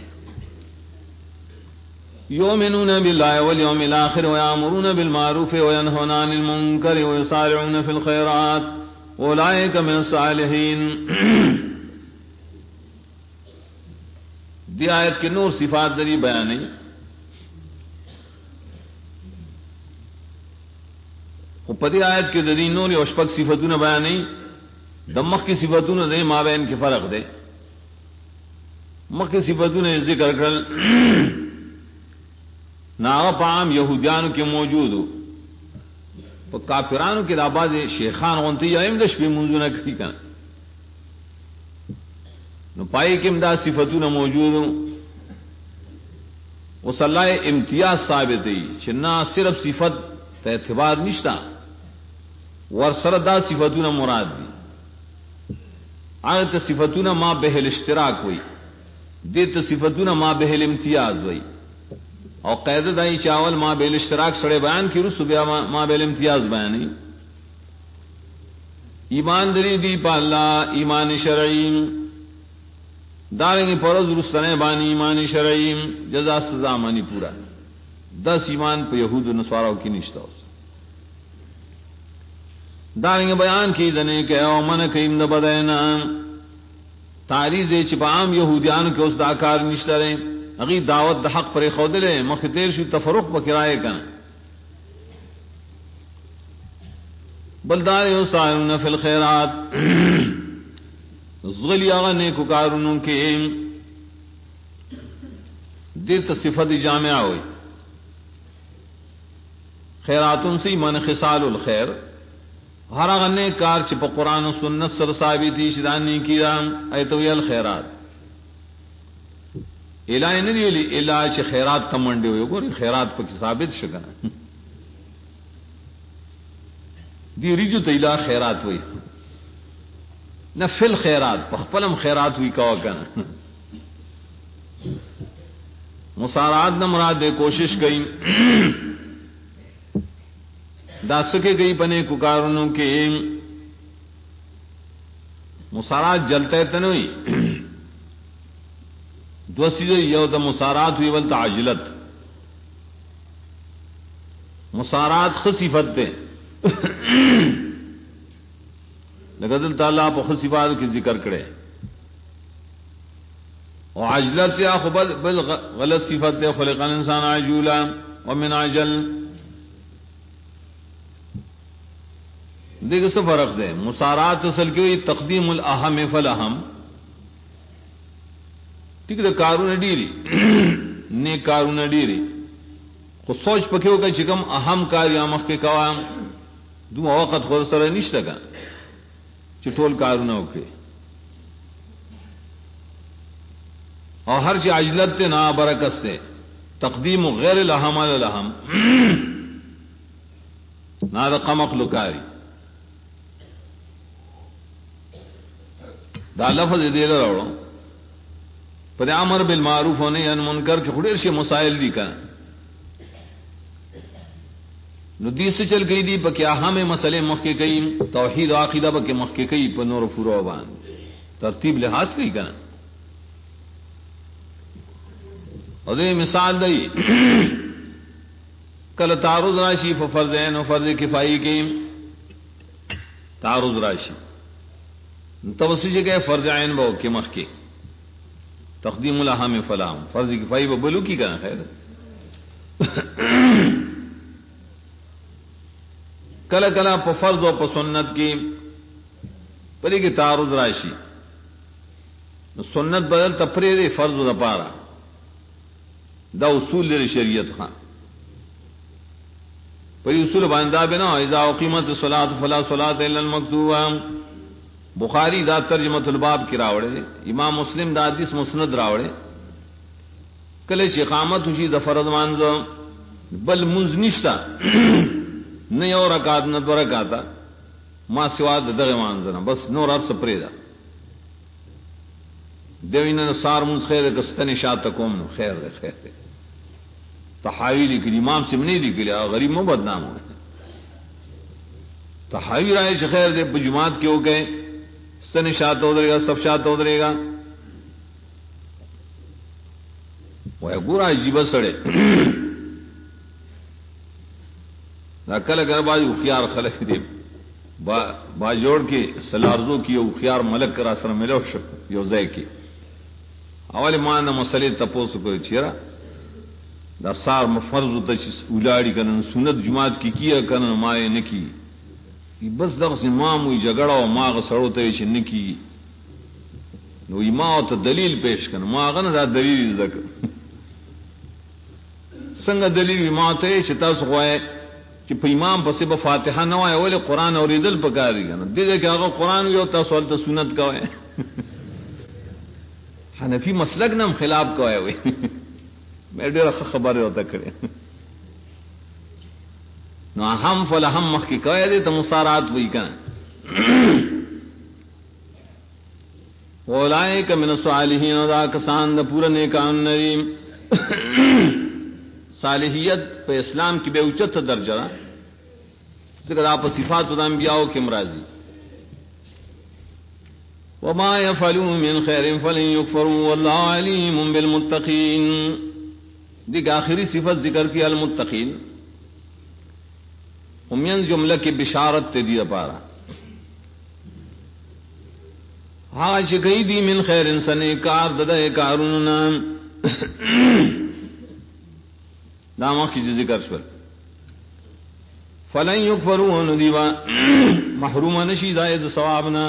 یؤمنون باللہ والیوم الاخر ویامرون بالمعروف وینہون عن المنکر ویسارعون فی الخیرات اولئک من الصالحین. دی آیت کے نور صفات دری بیان نہیں پدی آیت کے دری نور اشپک صفتوں بیان نہیں دمخ کی صفتوں دے مابین کے فرق دے مخ کی صفتوں نے ذکر کر ناغ پام یہودیانو کے موجود ہو کافرانو کے آباد شیخان غنطی یا امدش بھی منظور نہ کری کنا نو پائی کے امداد صفتوں موجود ہوں وہ صلاح امتیاز ثابت ہے چنا صرف صفت اعتبار نشتا ور سردا صفتوں مراد دی آیت صفتوں ما بہل اشتراک ہوئی دیت صفتوں ما بہل امتیاز ہوئی اور قید دائی چاول ما بہل اشتراک سڑے بیان کی رسو بیا ما بہل امتیاز بیانی ایمان دری دی پا اللہ ایمان شرعیم دارنگی پرز رستنے بانی ایمان شرعیم جزا سزا مانی پورا 10 ایمان پہ یہود و نصاراو کی نشتا ہو دارنگی بیان کی دنے کہ او من کئیم دا بدینا تعریض دے چپام یہودیان کے اس داکار نشتا رہے اگی دعوت دا حق پر خود لے مختیر شو تفرق پا کرائے کن بلدار یسارعون فی الخیرات غلی آغا نیکو کارونوں کے دیت صفت جامعہ ہوئی خیراتن سی من خصال الخیر ہر آغا نیک کار چپا قرآن و سنت سر ثابتی شدانی کی رام ایتوی الخیرات الہی نہیں علی الہ چھ خیرات تمنڈے ہوئے گو خیرات پا کی ثابت شکنا دی ریجو تا الہ خیرات ہوئی نہ فل خیرات پخپلم خیرات ہوئی کہو کنا مسارات نہ مراد دے کوشش گئی دا سکے گئی پنے ککارنوں کے مسارات جلتے تنوئی دو سیدھے یو دا مسارات ہوئی ولتا عجلت مسارات خصیفت دے لگدل تعالیٰ پا خصیفات کی ذکر کرے اور عجلت سے آخو بل غلط صفت دے خلق الانسان عجولا ومن عجل دیکھ سے فرق دے مسارات اصل کی ہوئی تقدیم الاہم فالاہم ٹھیک ہے کارون ڈیری نیک کارون ڈیری خود سوچ پکے ہو گئے چکم اہم کار یا مخ کے قوام دو وقت خود سر نشتا گا چٹول کارون اوکے اور ہر چی عجلت تے نا برکت تے تقدیم غیر الاہم علی الاہم نا دا قمق لکاری دا لفظ دے دا روڑو پر امر بالمعروف ہونے یا منکر کے خودیر سے مسائل دی کا نو دی سے چل گئی دی پا کیا ہمیں مسئلے مخ کئی توحید و عقیدہ پا کے مخ کئی پا نور فروبان ترتیب لحاظ کئی کنا اور دے مثال دئی کل تعرض راشی پا فرض عین و فرض کفائی کے تعرض راشی توسیع گئے فرض عین باو کے مخ کے تقدیم الاہم فلاہم فرض کفائی با بلو کی کنا خیر کلا کلا پا فرض و پا سنت کی پلی کی تعارض راشی سنت بدل تپری فرض دا پارا دا اصول دے شریعت خان پلی اصول باندھا بنا اذا اقیمت الصلاۃ فلا صلاۃ الا المکتوبہ بخاری دا ترجمۃ الباب کی راوڑے امام مسلم دا حدیث مسند راوڑے کلے چ اقامت ہوشی دا فرض مانزو بل منز نشتا نہیں اور رکعت نہ دو رکعتا ما سوا دغه مانزنا بس نور ار سپریدا دیوینه سار منز خیر کستنی شات کوم نو خیر دے خیر دے تحاویل کی امام سے نہیں دی گیا غریب مو بدنام ہو صحابی رائے خیر دے جماعت کے ہو گئے سن شاط ادرے گا سب شاط ادرے گا وہ گورا عجیب سڑے کل اگر باز اخیار خلق دے با جوڑ کے سلارزو کی اخیار ملک کرا سر ملو یو زے کی اول مان مسئلے تپوس کو چیرا دا سار فرض الاڑی کرن سنت جماعت کی کیا کرن مائے نکی بس دغس امام ہوئی جگڑا و ماغ سڑوتے چھ نکی نو امام تو دلیل پیش کرن ماغن دا دلیل ذکر سنگ دلیل امام تے چتا سخوائے کہ پہ امام پسے بفاتحہ نوائے اولی قرآن اور دل پکاری گنا دے کہ اگر قرآن بھی ہوتا سوال تو سنت کا ہے حنفی مسلک نام خلاف کا ہے ہوئی میں ڈیر خبر ہوتا کرے نو ہم فلہم مخ کی کہے دے تو مسارات ہوئی کہاں اولائک من الصالحین دا کسان دا پورا نیکان نریم صالحیت پہ اسلام کی بے اوچت درجہ ذکر آپ صفات دا انبیاء کے مرازی وما يفعلوا من خیر فلن يكفروا والله علیم بالمتقین دیکھ آخری صفت ذکر کی المتقین امین جملہ کی بشارت تے دیا پارا ہاں شکئی دی من خیر انسان کار ددے کارون داما کی ذکر شور فلن یکفروا ندیوا محروم نشید آئید ثوابنا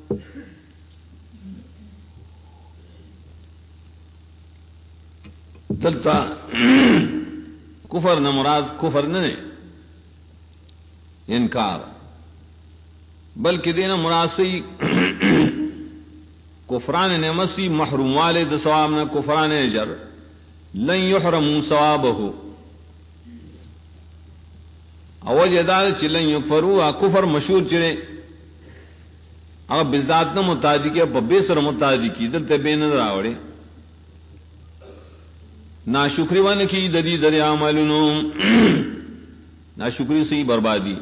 دلتا کفر نہ مراد کفر نہ انکار بلکہ دینا مراد سے کفران نعمتی محروم والے ثواب نہ کفران اجر لن یحرموا ثوابہ اوج ادار چلن یکفروا کفر مشہور چرے اگر بذات نہ متعدی کیا بے سر متعدی کی دلتے بے نظر آوڑے ناشکری ون کی ددی دریا معلوم ناشکری سے ہی بربادی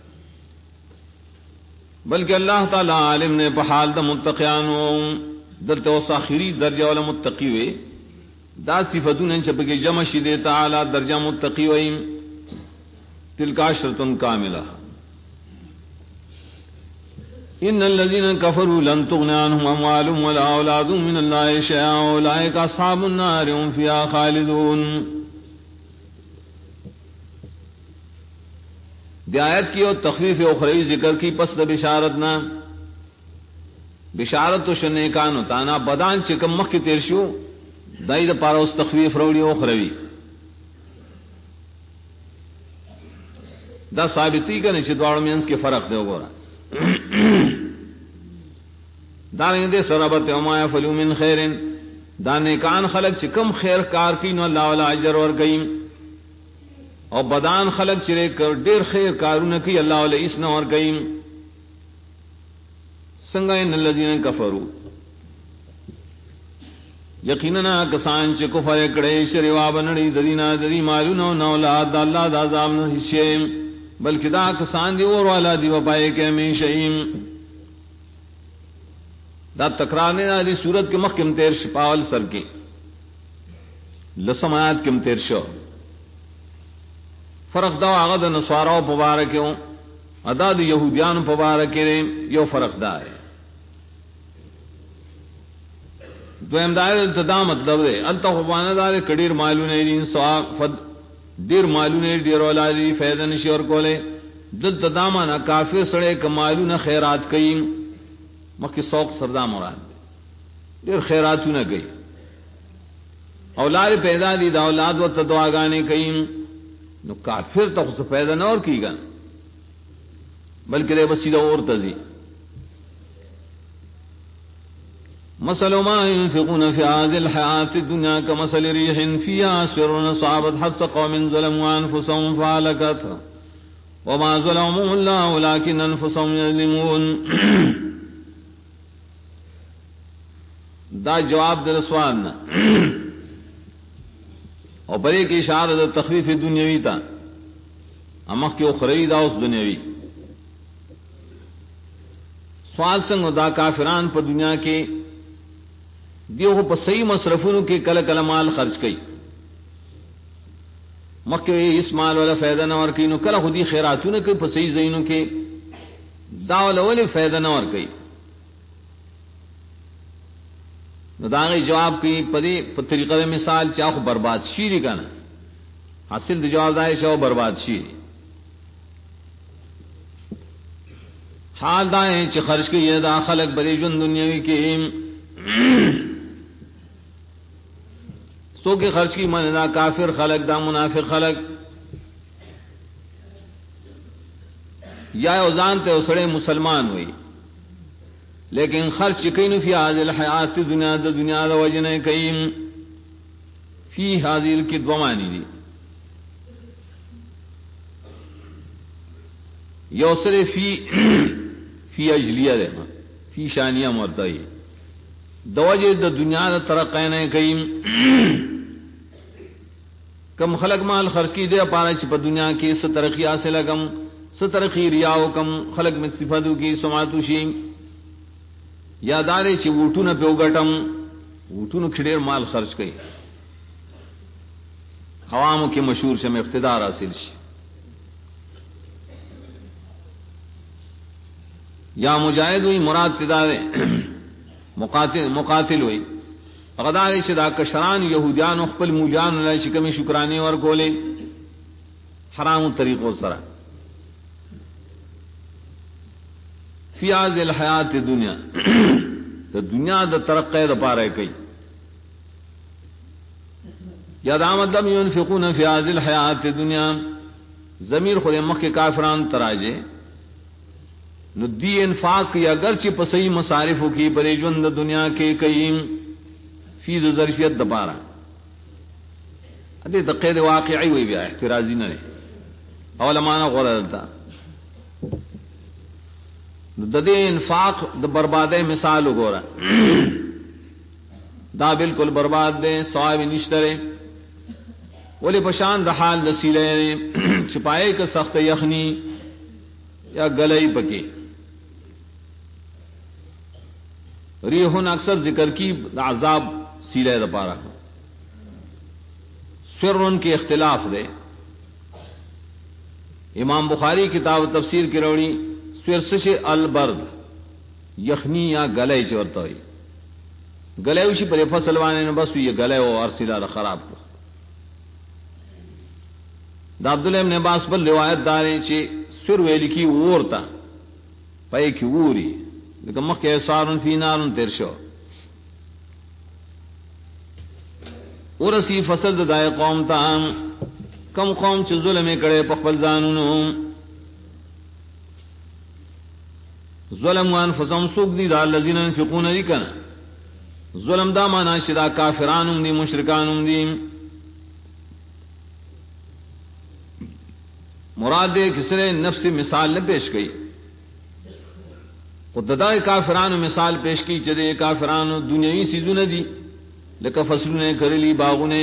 بلکہ اللہ تعالی عالم نے بحال دا متقیان دلتے و ساخری درجہ والا متقی ہوئے دا صفتون چپ کے جمع شدے تعالی درجہ متقی ہوئی تلک عشرۃ کاملہ ان الذين كفروا لن تغني عنهم اموالهم ولا اولادهم من الله شيئا اولئك اصحاب النار هم فيها خالدون دی آیت کی اور تخفیف اخروی ذکر کی پس بشارت نہ بشارت تو شنیکان تانا بدان چکم مخ کی تیرشو دای د پارا اس تخفیف روڑی اخروی دا ثابتی کا نشد دوڑ میں اس کے فرق دے گورا داریں دے سرابت وما يفعلوا من خیر دانے کان خلق چکم خیر کار کی نو اللہ ولا اجر اور گئیم اور بدان خلق چرے کر دیر خیر کارون کی اللہ ولا اسنا اور گئیم سنگائن الذین کفروا یقینا کسان چ کفر کڑے شریوا بنڑی درینا دری مالونو نو اولاد اللہ دا عذاب نہ حصے بلکہ دا کسان دی اور والا دی وپائے کہ میں شئیم دا تکرانے نہ دی صورت کے مخکم تیر شپاول سر کی لسمات کم تیر شو فرق دا آغا دا نصواراو پبارکیوں ادا دا یہودیان پبارکی یو فرق دا ہے دویم دائر التدا مطلب دے التا خوبانا دارے کڑیر معلونے دین سواب دیر معلونے دیر اولادی فیدن شور کولے دل تدامانا کافر سڑے کمالونا خیرات کئیم مکی سوق سردا مراد دیر خیراتو نہ گئی اولاد پیدا دی دا اولاد و تدعاگانے کئیم نو کافر تا خود پیدا نہ اور کی گا بلکہ دے بس سیدھا اور تزی مثل ما ينفقون في هذه الحياة الدنيا كمثل ريح فيها صر صعبت حس قوم ظلموا أنفسهم فهلكت وما ظلمهم الله ولكن أنفسهم يظلمون دا جواب دل سوالنا اور بڑے کی اشارہ تخفیف دنیاوی تا امخ کی اخروی دا اس دنیاوی سوال سنگ دا کافران پا دنیا کے دیو پا صحیح مصرفونو کے کل کل مال خرچ کئی مکہ اس مال والا فائدہ نور کئی نو کل خودی خیراتونو کے پا صحیح زینو کے دا والا والی فائدہ نور کئی نو داغی جواب کی پدی پا طریقہ مثال چاہو برباد شیری کنا حاصل دی جواب دائی چاہو برباد شیری حال دائیں چی خرچ کی یہ دا خلق بری جن دنیاوی کی سو کے خرچ کی من دا کافر خلق دا منافق خلق یا اوزان تے اسڑے مسلمان ہوئی لیکن خرچ کئی فی حاضر الحیات دنیا دا دنیا دا وجن کئی فی حاضر کی دومانی دی یوسر فی اجلیہ دے فی شانیہ مرتعی دوجہ دا دنیا دا ترقین کئی کم خلق مال خرچ کی دے پارا چپا دنیا کی سترقی حاصل کم سترقی ریاو کم خلق میں صفتو کی سماتو شیم یا دارے چی ووٹو نا پیو گٹم ووٹو نا کھڑیر مال خرچ کئی عواموں کی مشہور شم اقتدار حاصل شی یا مجاہد ہوئی مراد تدارے مقاتل ہوئی غدارے چی دا کشران یہودیان اخپل مولیان اللہ شکمی شکرانی ورکولے حرام طریقوں سرا فی هذه الحیات دنیا دا دنیا دا ترقی دا پارے کئی یا دا مطلب ينفقون فی هذه الحیات دنیا ضمیر خود مخ کے کافران تراجے نو دی انفاق یا گرچہ پسئی مصارفوں کی پریجون دا دنیا کے کئی فی دا ظرفیت دا پارا ادھے تقید واقعی ہوئی بیا احترازی نہ رہے علماء غرضتا ددے انفاق دا برباد مثال ہو رہا دا بالکل برباد دے ثواب نشترے ولی پشان دا حال دسیلے چھپائے کا سخت یخنی یا گلئی پکے ریحن اکثر ذکر کی عذاب سیلے دا پارا سرن کے اختلاف دے امام بخاری کتاب تفسیر کی روڑی سرسش البرد یخنی یا گلے چورتا ہوئی گلے اسی پر فصل وانے نے بس یہ گلے ہو اور سیلا خراب کو دا عبداللہ ابن عباس پر روایت دارے چے سر ویلی کی وورتا پائے کی ووری لیکن مخ کے سارن فی نارن ترشو ورسی فصل دائے قوم تا کم قوم چ ظلم کڑے پخبل زانونو ظلم وانفسهم سوق دی دا الذین ينفقون لکنا ظلم دا مانا شدا کافرانم دی مشرکانم دی مراد دے کسرے نفس مثال نے پیش کی خددا کافران مثال پیش کی چدے کافران دنیاوی چیزوں نے دی لکہ فصلوں نے کر لی باغوں نے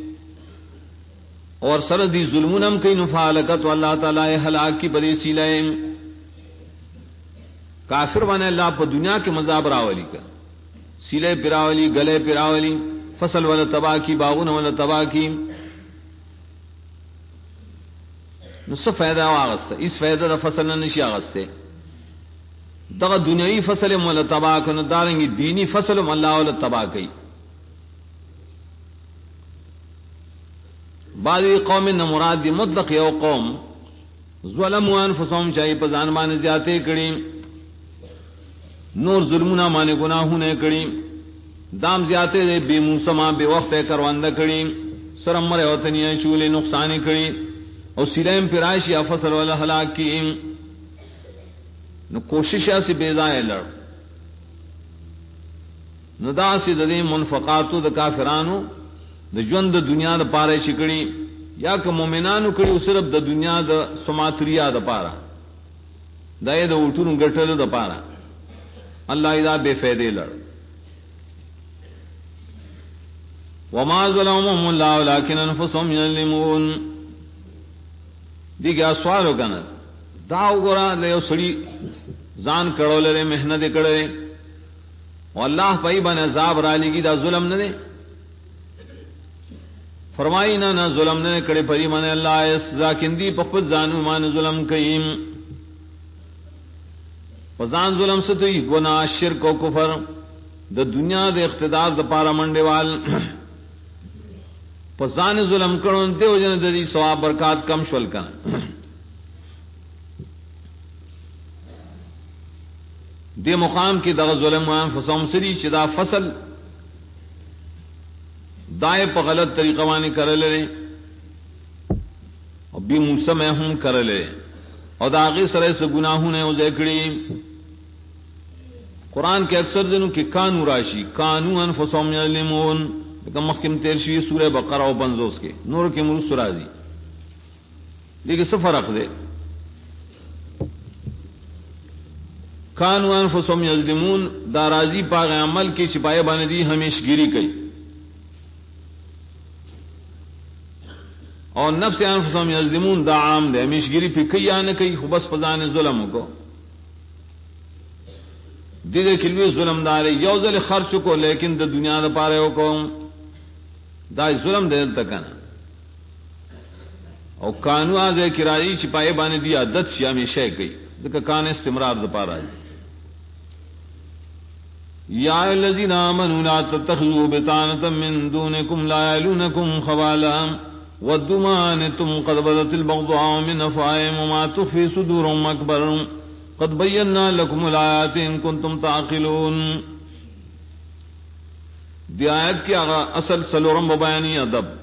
اور سردی ظلمونم کئی نفالکت و اللہ تعالی ہلاک کی بری سیلائیں کافر بنے اللہ پا دنیا کے مذاب راولی کا سیلے پراولی گلے پراولی فصل والا تباہ کی باغون والا تباہ کی نصف فائدہ آغستا اس فائدہ دا فصل نشی آغستے دغا دنیاوی فصل والا تباہ کنو دارنگی دینی فصل اللہ والا تباہ کی بعضی قوم نمراد دی مطلق یو قوم ظلموا انفسهم چاہی پا زانبان زیادے کری نور ظلمنا مانے گناہوں نے کڑی دام زیادے دے بے موسما بے وقت کروندہ کڑی سرم مرے وطنیاں چولے نقصانی کڑی اور سلیم پرائش یا فصل والا ہلاک کی نو کوششہ سے بیزائے لڑ نو دا سی دے منفقاتو دا کافرانو دا جون دا دنیا دا پارے شکڑی یا کہ مومنانو کڑی صرف دا دنیا دا سماتریا دا پارا دا اے دا اوٹونو گٹر دا پارا اللہ اذا بے فیدے لڑ وما ظلمهم اللہ لیکن انفسهم یظلمون دی گیا سوال ہوگا نا داو گورا لیو سڑی زان کڑو لرے محنت کڑے واللہ پئی بن عذاب رالی کی دا ظلم نہ دے فرمائی نہ ظلم نے کڑے پری من اللہ سزا کندی پخت زانو مان ظلم کئیم وزان ظلم ستوئی گناہ شرک و کفر دا دنیا دے اقتدار دا پارا منڈے وال پزان ظلم کرن دیو جن دی ثواب برکات کم شول کن دے مقام کی دا ظلم انفسهم سری چدا فصل دائیں پا غلط طریقہ وانی کر لے اور بھی موسم ہوں کر لے اور داغی سرے سے گناہوں نے اسے کڑی قرآن کے اکثر دنوں کی کانو راشی کانو انفسهم یظلمون لیکن محکم تیرشی سورہ بقرہ و بنزوس کے نور کے مرس رازی لیکن سے فرق دے کانو انفسهم یظلمون دا راضی پاغ عمل کی چپائے باندھی ہمیش گیری کئی اور نفس انفسهم یظلمون دا عام دے ہمیش گیری پہ کئی یا نہ کئی بس پزان ظلم کو دیدے کلوی ظلم دارے یوزل خرچ کو لیکن دا دنیا دا پارے ہو کو دا ظلم دے تکنا اور کانو آزے کرائی چپائے بانے دی عادت شی ہمیشہ کئی دکا کان استمرار دا پارا جی یا الذین آمنوا لا تتخذوا بطانة من دونکم لا یلونکم خبالا ودوا ما عنتم قد بدت البغضاء من افواههم وما تخفي صدورهم اکبر قد بينا لكم الآيات ان كنتم تعقلون دی آیت کی اصل سلورم بیانی ادب